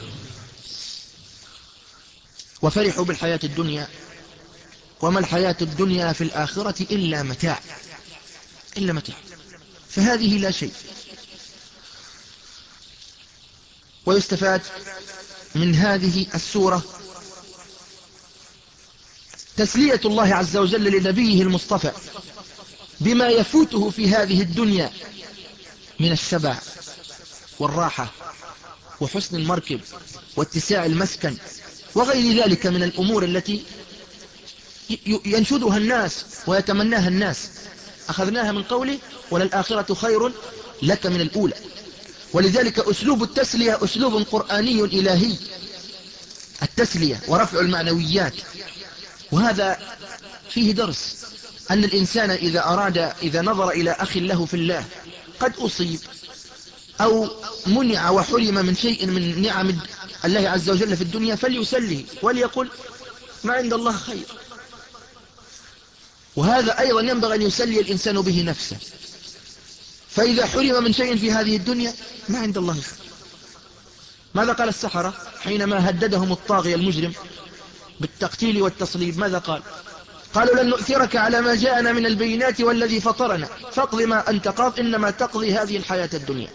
وفرحوا بالحياة الدنيا وما الحياة الدنيا في الآخرة إلا متاع، إلا متاع، فهذه لا شيء. ويستفاد من هذه السورة تسلية الله عز وجل لنبيه المصطفى بما يفوته في هذه الدنيا من الشبع والراحة وحسن المركب واتساع المسكن وغير ذلك من الأمور التي ينشدها الناس ويتمناها الناس. أخذناها من قوله وللآخرة خير لك من الأولى. ولذلك أسلوب التسلية أسلوب قرآني إلهي، التسلية ورفع المعنويات. وهذا فيه درس أن الإنسان إذا أراد إذا نظر إلى أخ له في الله قد أصيب أو منع وحرم من شيء من نعم الله عز وجل في الدنيا فليسله وليقل ما عند الله خير. وهذا أيضا ينبغي أن يسلي الإنسان به نفسه، فإذا حرم من شيء في هذه الدنيا ما عند الله خير، ماذا قال السحرة حينما هددهم الطاغية المجرم بالتقتيل والتصليب؟ ماذا قال؟ قالوا لن نؤثرك على ما جاءنا من البينات والذي فطرنا فاقض ما أنت قاض إنما تقضي هذه الحياة الدنيا.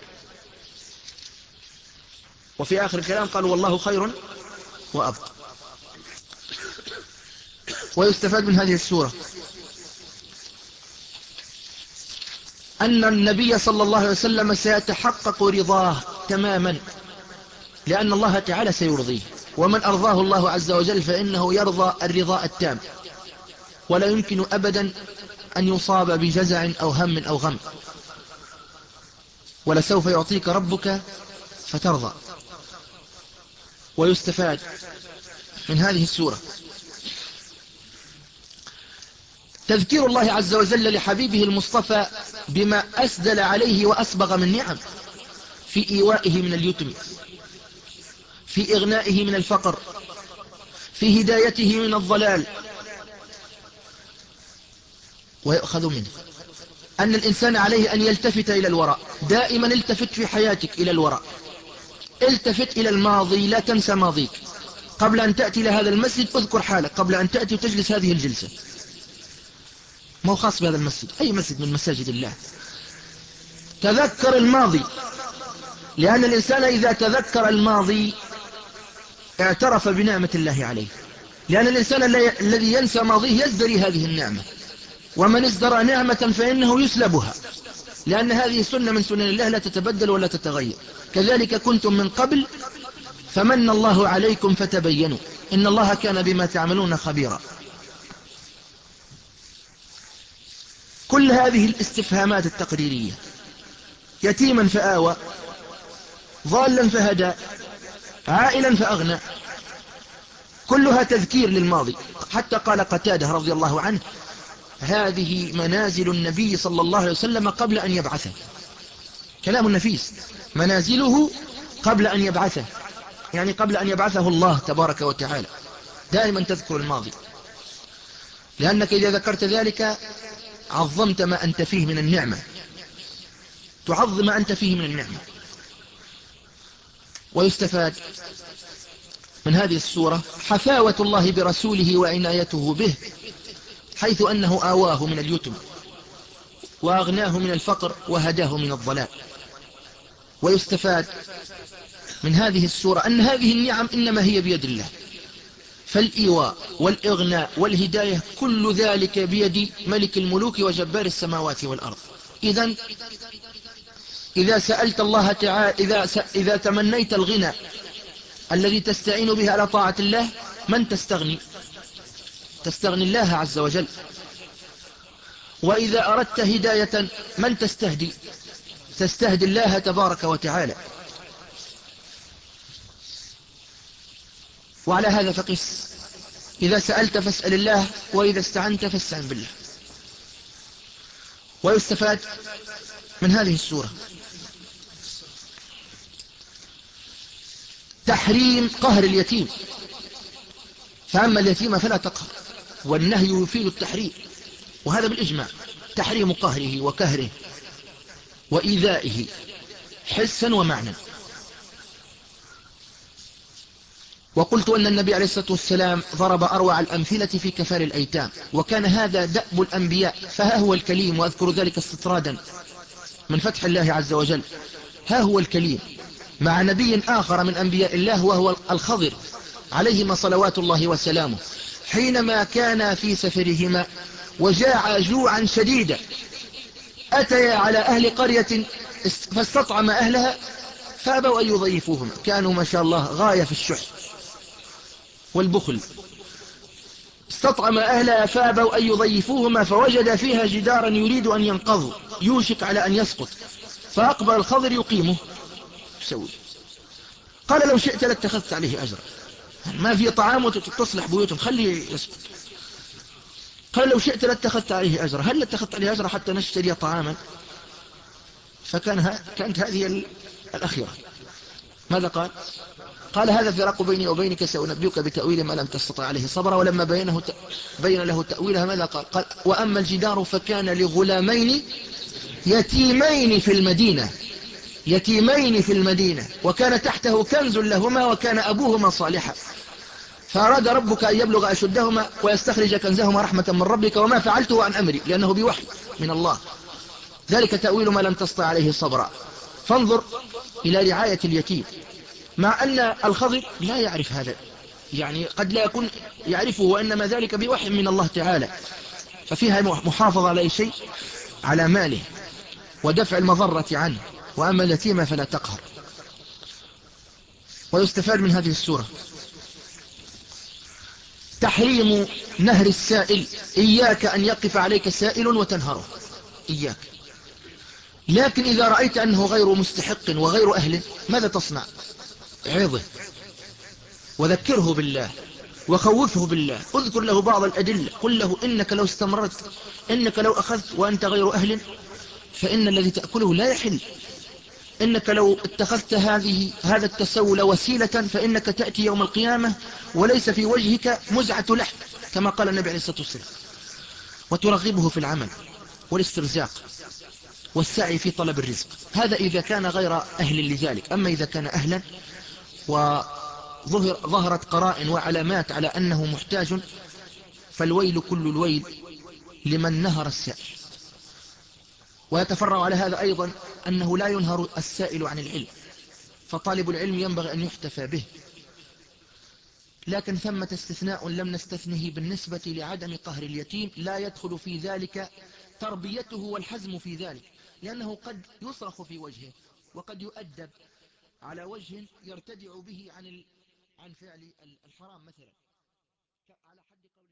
وفي آخر الكلام قالوا والله خير وأبقى. ويستفاد من هذه السورة أن النبي صلى الله عليه وسلم سيتحقق رضاه تماما، لأن الله تعالى سيرضيه، ومن أرضاه الله عز وجل فإنه يرضى الرضاء التام، ولا يمكن أبدا أن يصاب بجزع أو هم أو غم. ولسوف يعطيك ربك فترضى. ويستفاد من هذه السورة تذكير الله عز وجل لحبيبه المصطفى بما أسدل عليه وأسبغ من نعم، في إيوائه من اليتم، في إغنائه من الفقر، في هدايته من الضلال. ويؤخذ منه أن الإنسان عليه أن يلتفت إلى الوراء دائما. التفت في حياتك إلى الوراء، التفت إلى الماضي، لا تنسى ماضيك. قبل أن تأتي لهذا المسجد اذكر حالك قبل أن تأتي وتجلس هذه الجلسة. ما هو خاص بهذا المسجد، أي مسجد من مساجد الله. تذكر الماضي، لأن الإنسان إذا تذكر الماضي اعترف بنعمة الله عليه، لأن الإنسان الذي ينسى ماضيه يزدري هذه النعمة، ومن ازدرى نعمة فإنه يسلبها، لأن هذه سنة من سنن الله لا تتبدل ولا تتغير. كذلك كنتم من قبل فمن الله عليكم فتبينوا إن الله كان بما تعملون خبيرا. كل هذه الاستفهامات التقريرية، يتيما فآوى، ضالا فهدى، عائلا فأغنى، كلها تذكير للماضي. حتى قال قتادة رضي الله عنه هذه منازل النبي صلى الله عليه وسلم قبل أن يبعثه. كلام نفيس، منازله قبل أن يبعثه، يعني قبل أن يبعثه الله تبارك وتعالى. دائما تذكر الماضي، لأنك إذا ذكرت ذلك عظمت ما أنت فيه من النعمة، تعظم ما أنت فيه من النعمة. ويستفاد من هذه السورة حفاوة الله برسوله وعنايته به، حيث أنه آواه من اليتم وأغناه من الفقر وهداه من الضلال. ويستفاد من هذه السورة أن هذه النعم إنما هي بيد الله، فالإيواء والإغناء والهداية كل ذلك بيد ملك الملوك وجبار السماوات والأرض. إذن إذا سألت الله تعالى، إذا, س... إذا تمنيت الغنى الذي تستعين به على طاعة الله، من تستغني؟ تستغني الله عز وجل. وإذا أردت هداية من تستهدي؟ تستهدي الله تبارك وتعالى. وعلى هذا فقس، إذا سألت فاسأل الله، وإذا استعنت فاستعن بالله. ويستفاد من هذه السورة تحريم قهر اليتيم، فأما اليتيم فلا تقهر، والنهي يفيد التحريم، وهذا بالإجماع، تحريم قهره وكهره وإيذائه حسا ومعنى. وقلت أن النبي عليه الصلاة والسلام ضرب أروع الأمثلة في كفال الأيتام، وكان هذا دأب الأنبياء. فها هو الكليم، وأذكر ذلك استطرادا من فتح الله عز وجل. ها هو الكليم مع نبي آخر من أنبياء الله وهو الخضر عليهما صلوات الله وسلامه، حينما كان في سفرهما وجاع جوعا شديدا، أتيا على أهل قرية فاستطعم أهلها فأبوا أن يضيفوهم، كانوا ما شاء الله غاية في الشح والبخل. استطعم أهلها فأبوا أن يضيفوهما، فوجد فيها جدارا يريد أن ينقض، يوشك على أن يسقط، فأقبل الخضر يقيمه. سوي قال لو شئت لاتخذت عليه أجرا، ما في طعام وتصلح بيوتهم، خليه يسقط. قال لو شئت لاتخذت عليه أجرا، هل لاتخذت عليه أجرا حتى نشتري طعاما؟ فكان كانت هذه الأخيرة. ماذا قال؟ قال هذا فراق بيني وبينك، سأنبئك بتأويل ما لم تستطع عليه صبرا. ولما بينه بين له تأويلها ماذا قال؟ قال وأما الجدار فكان لغلامين يتيمين في المدينة يتيمين في المدينة وكان تحته كنز لهما وكان أبوهما صالحا فأراد ربك أن يبلغ أشدهما ويستخرج كنزهما رحمة من ربك وما فعلته عن أمري لأنه بوحي من الله ذلك تأويل ما لم تسطع عليه صبرا. فانظر إلى رعاية اليتيم مع أن الخضر لا يعرف هذا، يعني قد لا يكون يعرفه وإنما ذلك بوحي من الله تعالى، ففيها محافظة على أي شيء، على ماله ودفع المضرة عنه. وأما اليتيم فلا تقهر. ويستفاد من هذه السورة تحريم نهر السائل، إياك أن يقف عليك سائل وتنهره، إياك. لكن إذا رأيت أنه غير مستحق وغير أهل ماذا تصنع؟ عظه وذكره بالله وخوفه بالله، اذكر له بعض الأدلة، قل له إنك لو استمرت، إنك لو أخذت وأنت غير أهل فإن الذي تأكله لا يحل، إنك لو اتخذت هذه هذا التسول وسيلة فإنك تأتي يوم القيامة وليس في وجهك مزعة لحم كما قال النبي عليه الصلاة والسلام. وترغبه في العمل والاسترزاق والسعي في طلب الرزق، هذا إذا كان غير أهل لذلك. أما إذا كان أهلا وظهرت قرائن وعلامات على أنه محتاج فالويل كل الويل لمن نهر السائل. ويتفرع على هذا أيضا أنه لا ينهر السائل عن العلم، فطالب العلم ينبغي أن يحتفى به. لكن ثمة استثناء لم نستثنه بالنسبة لعدم قهر اليتيم، لا يدخل في ذلك تربيته والحزم في ذلك، لأنه قد يصرخ في وجهه وقد يؤدب على وجه يرتدع به عن عن فعل الحرام مثلا على حد قول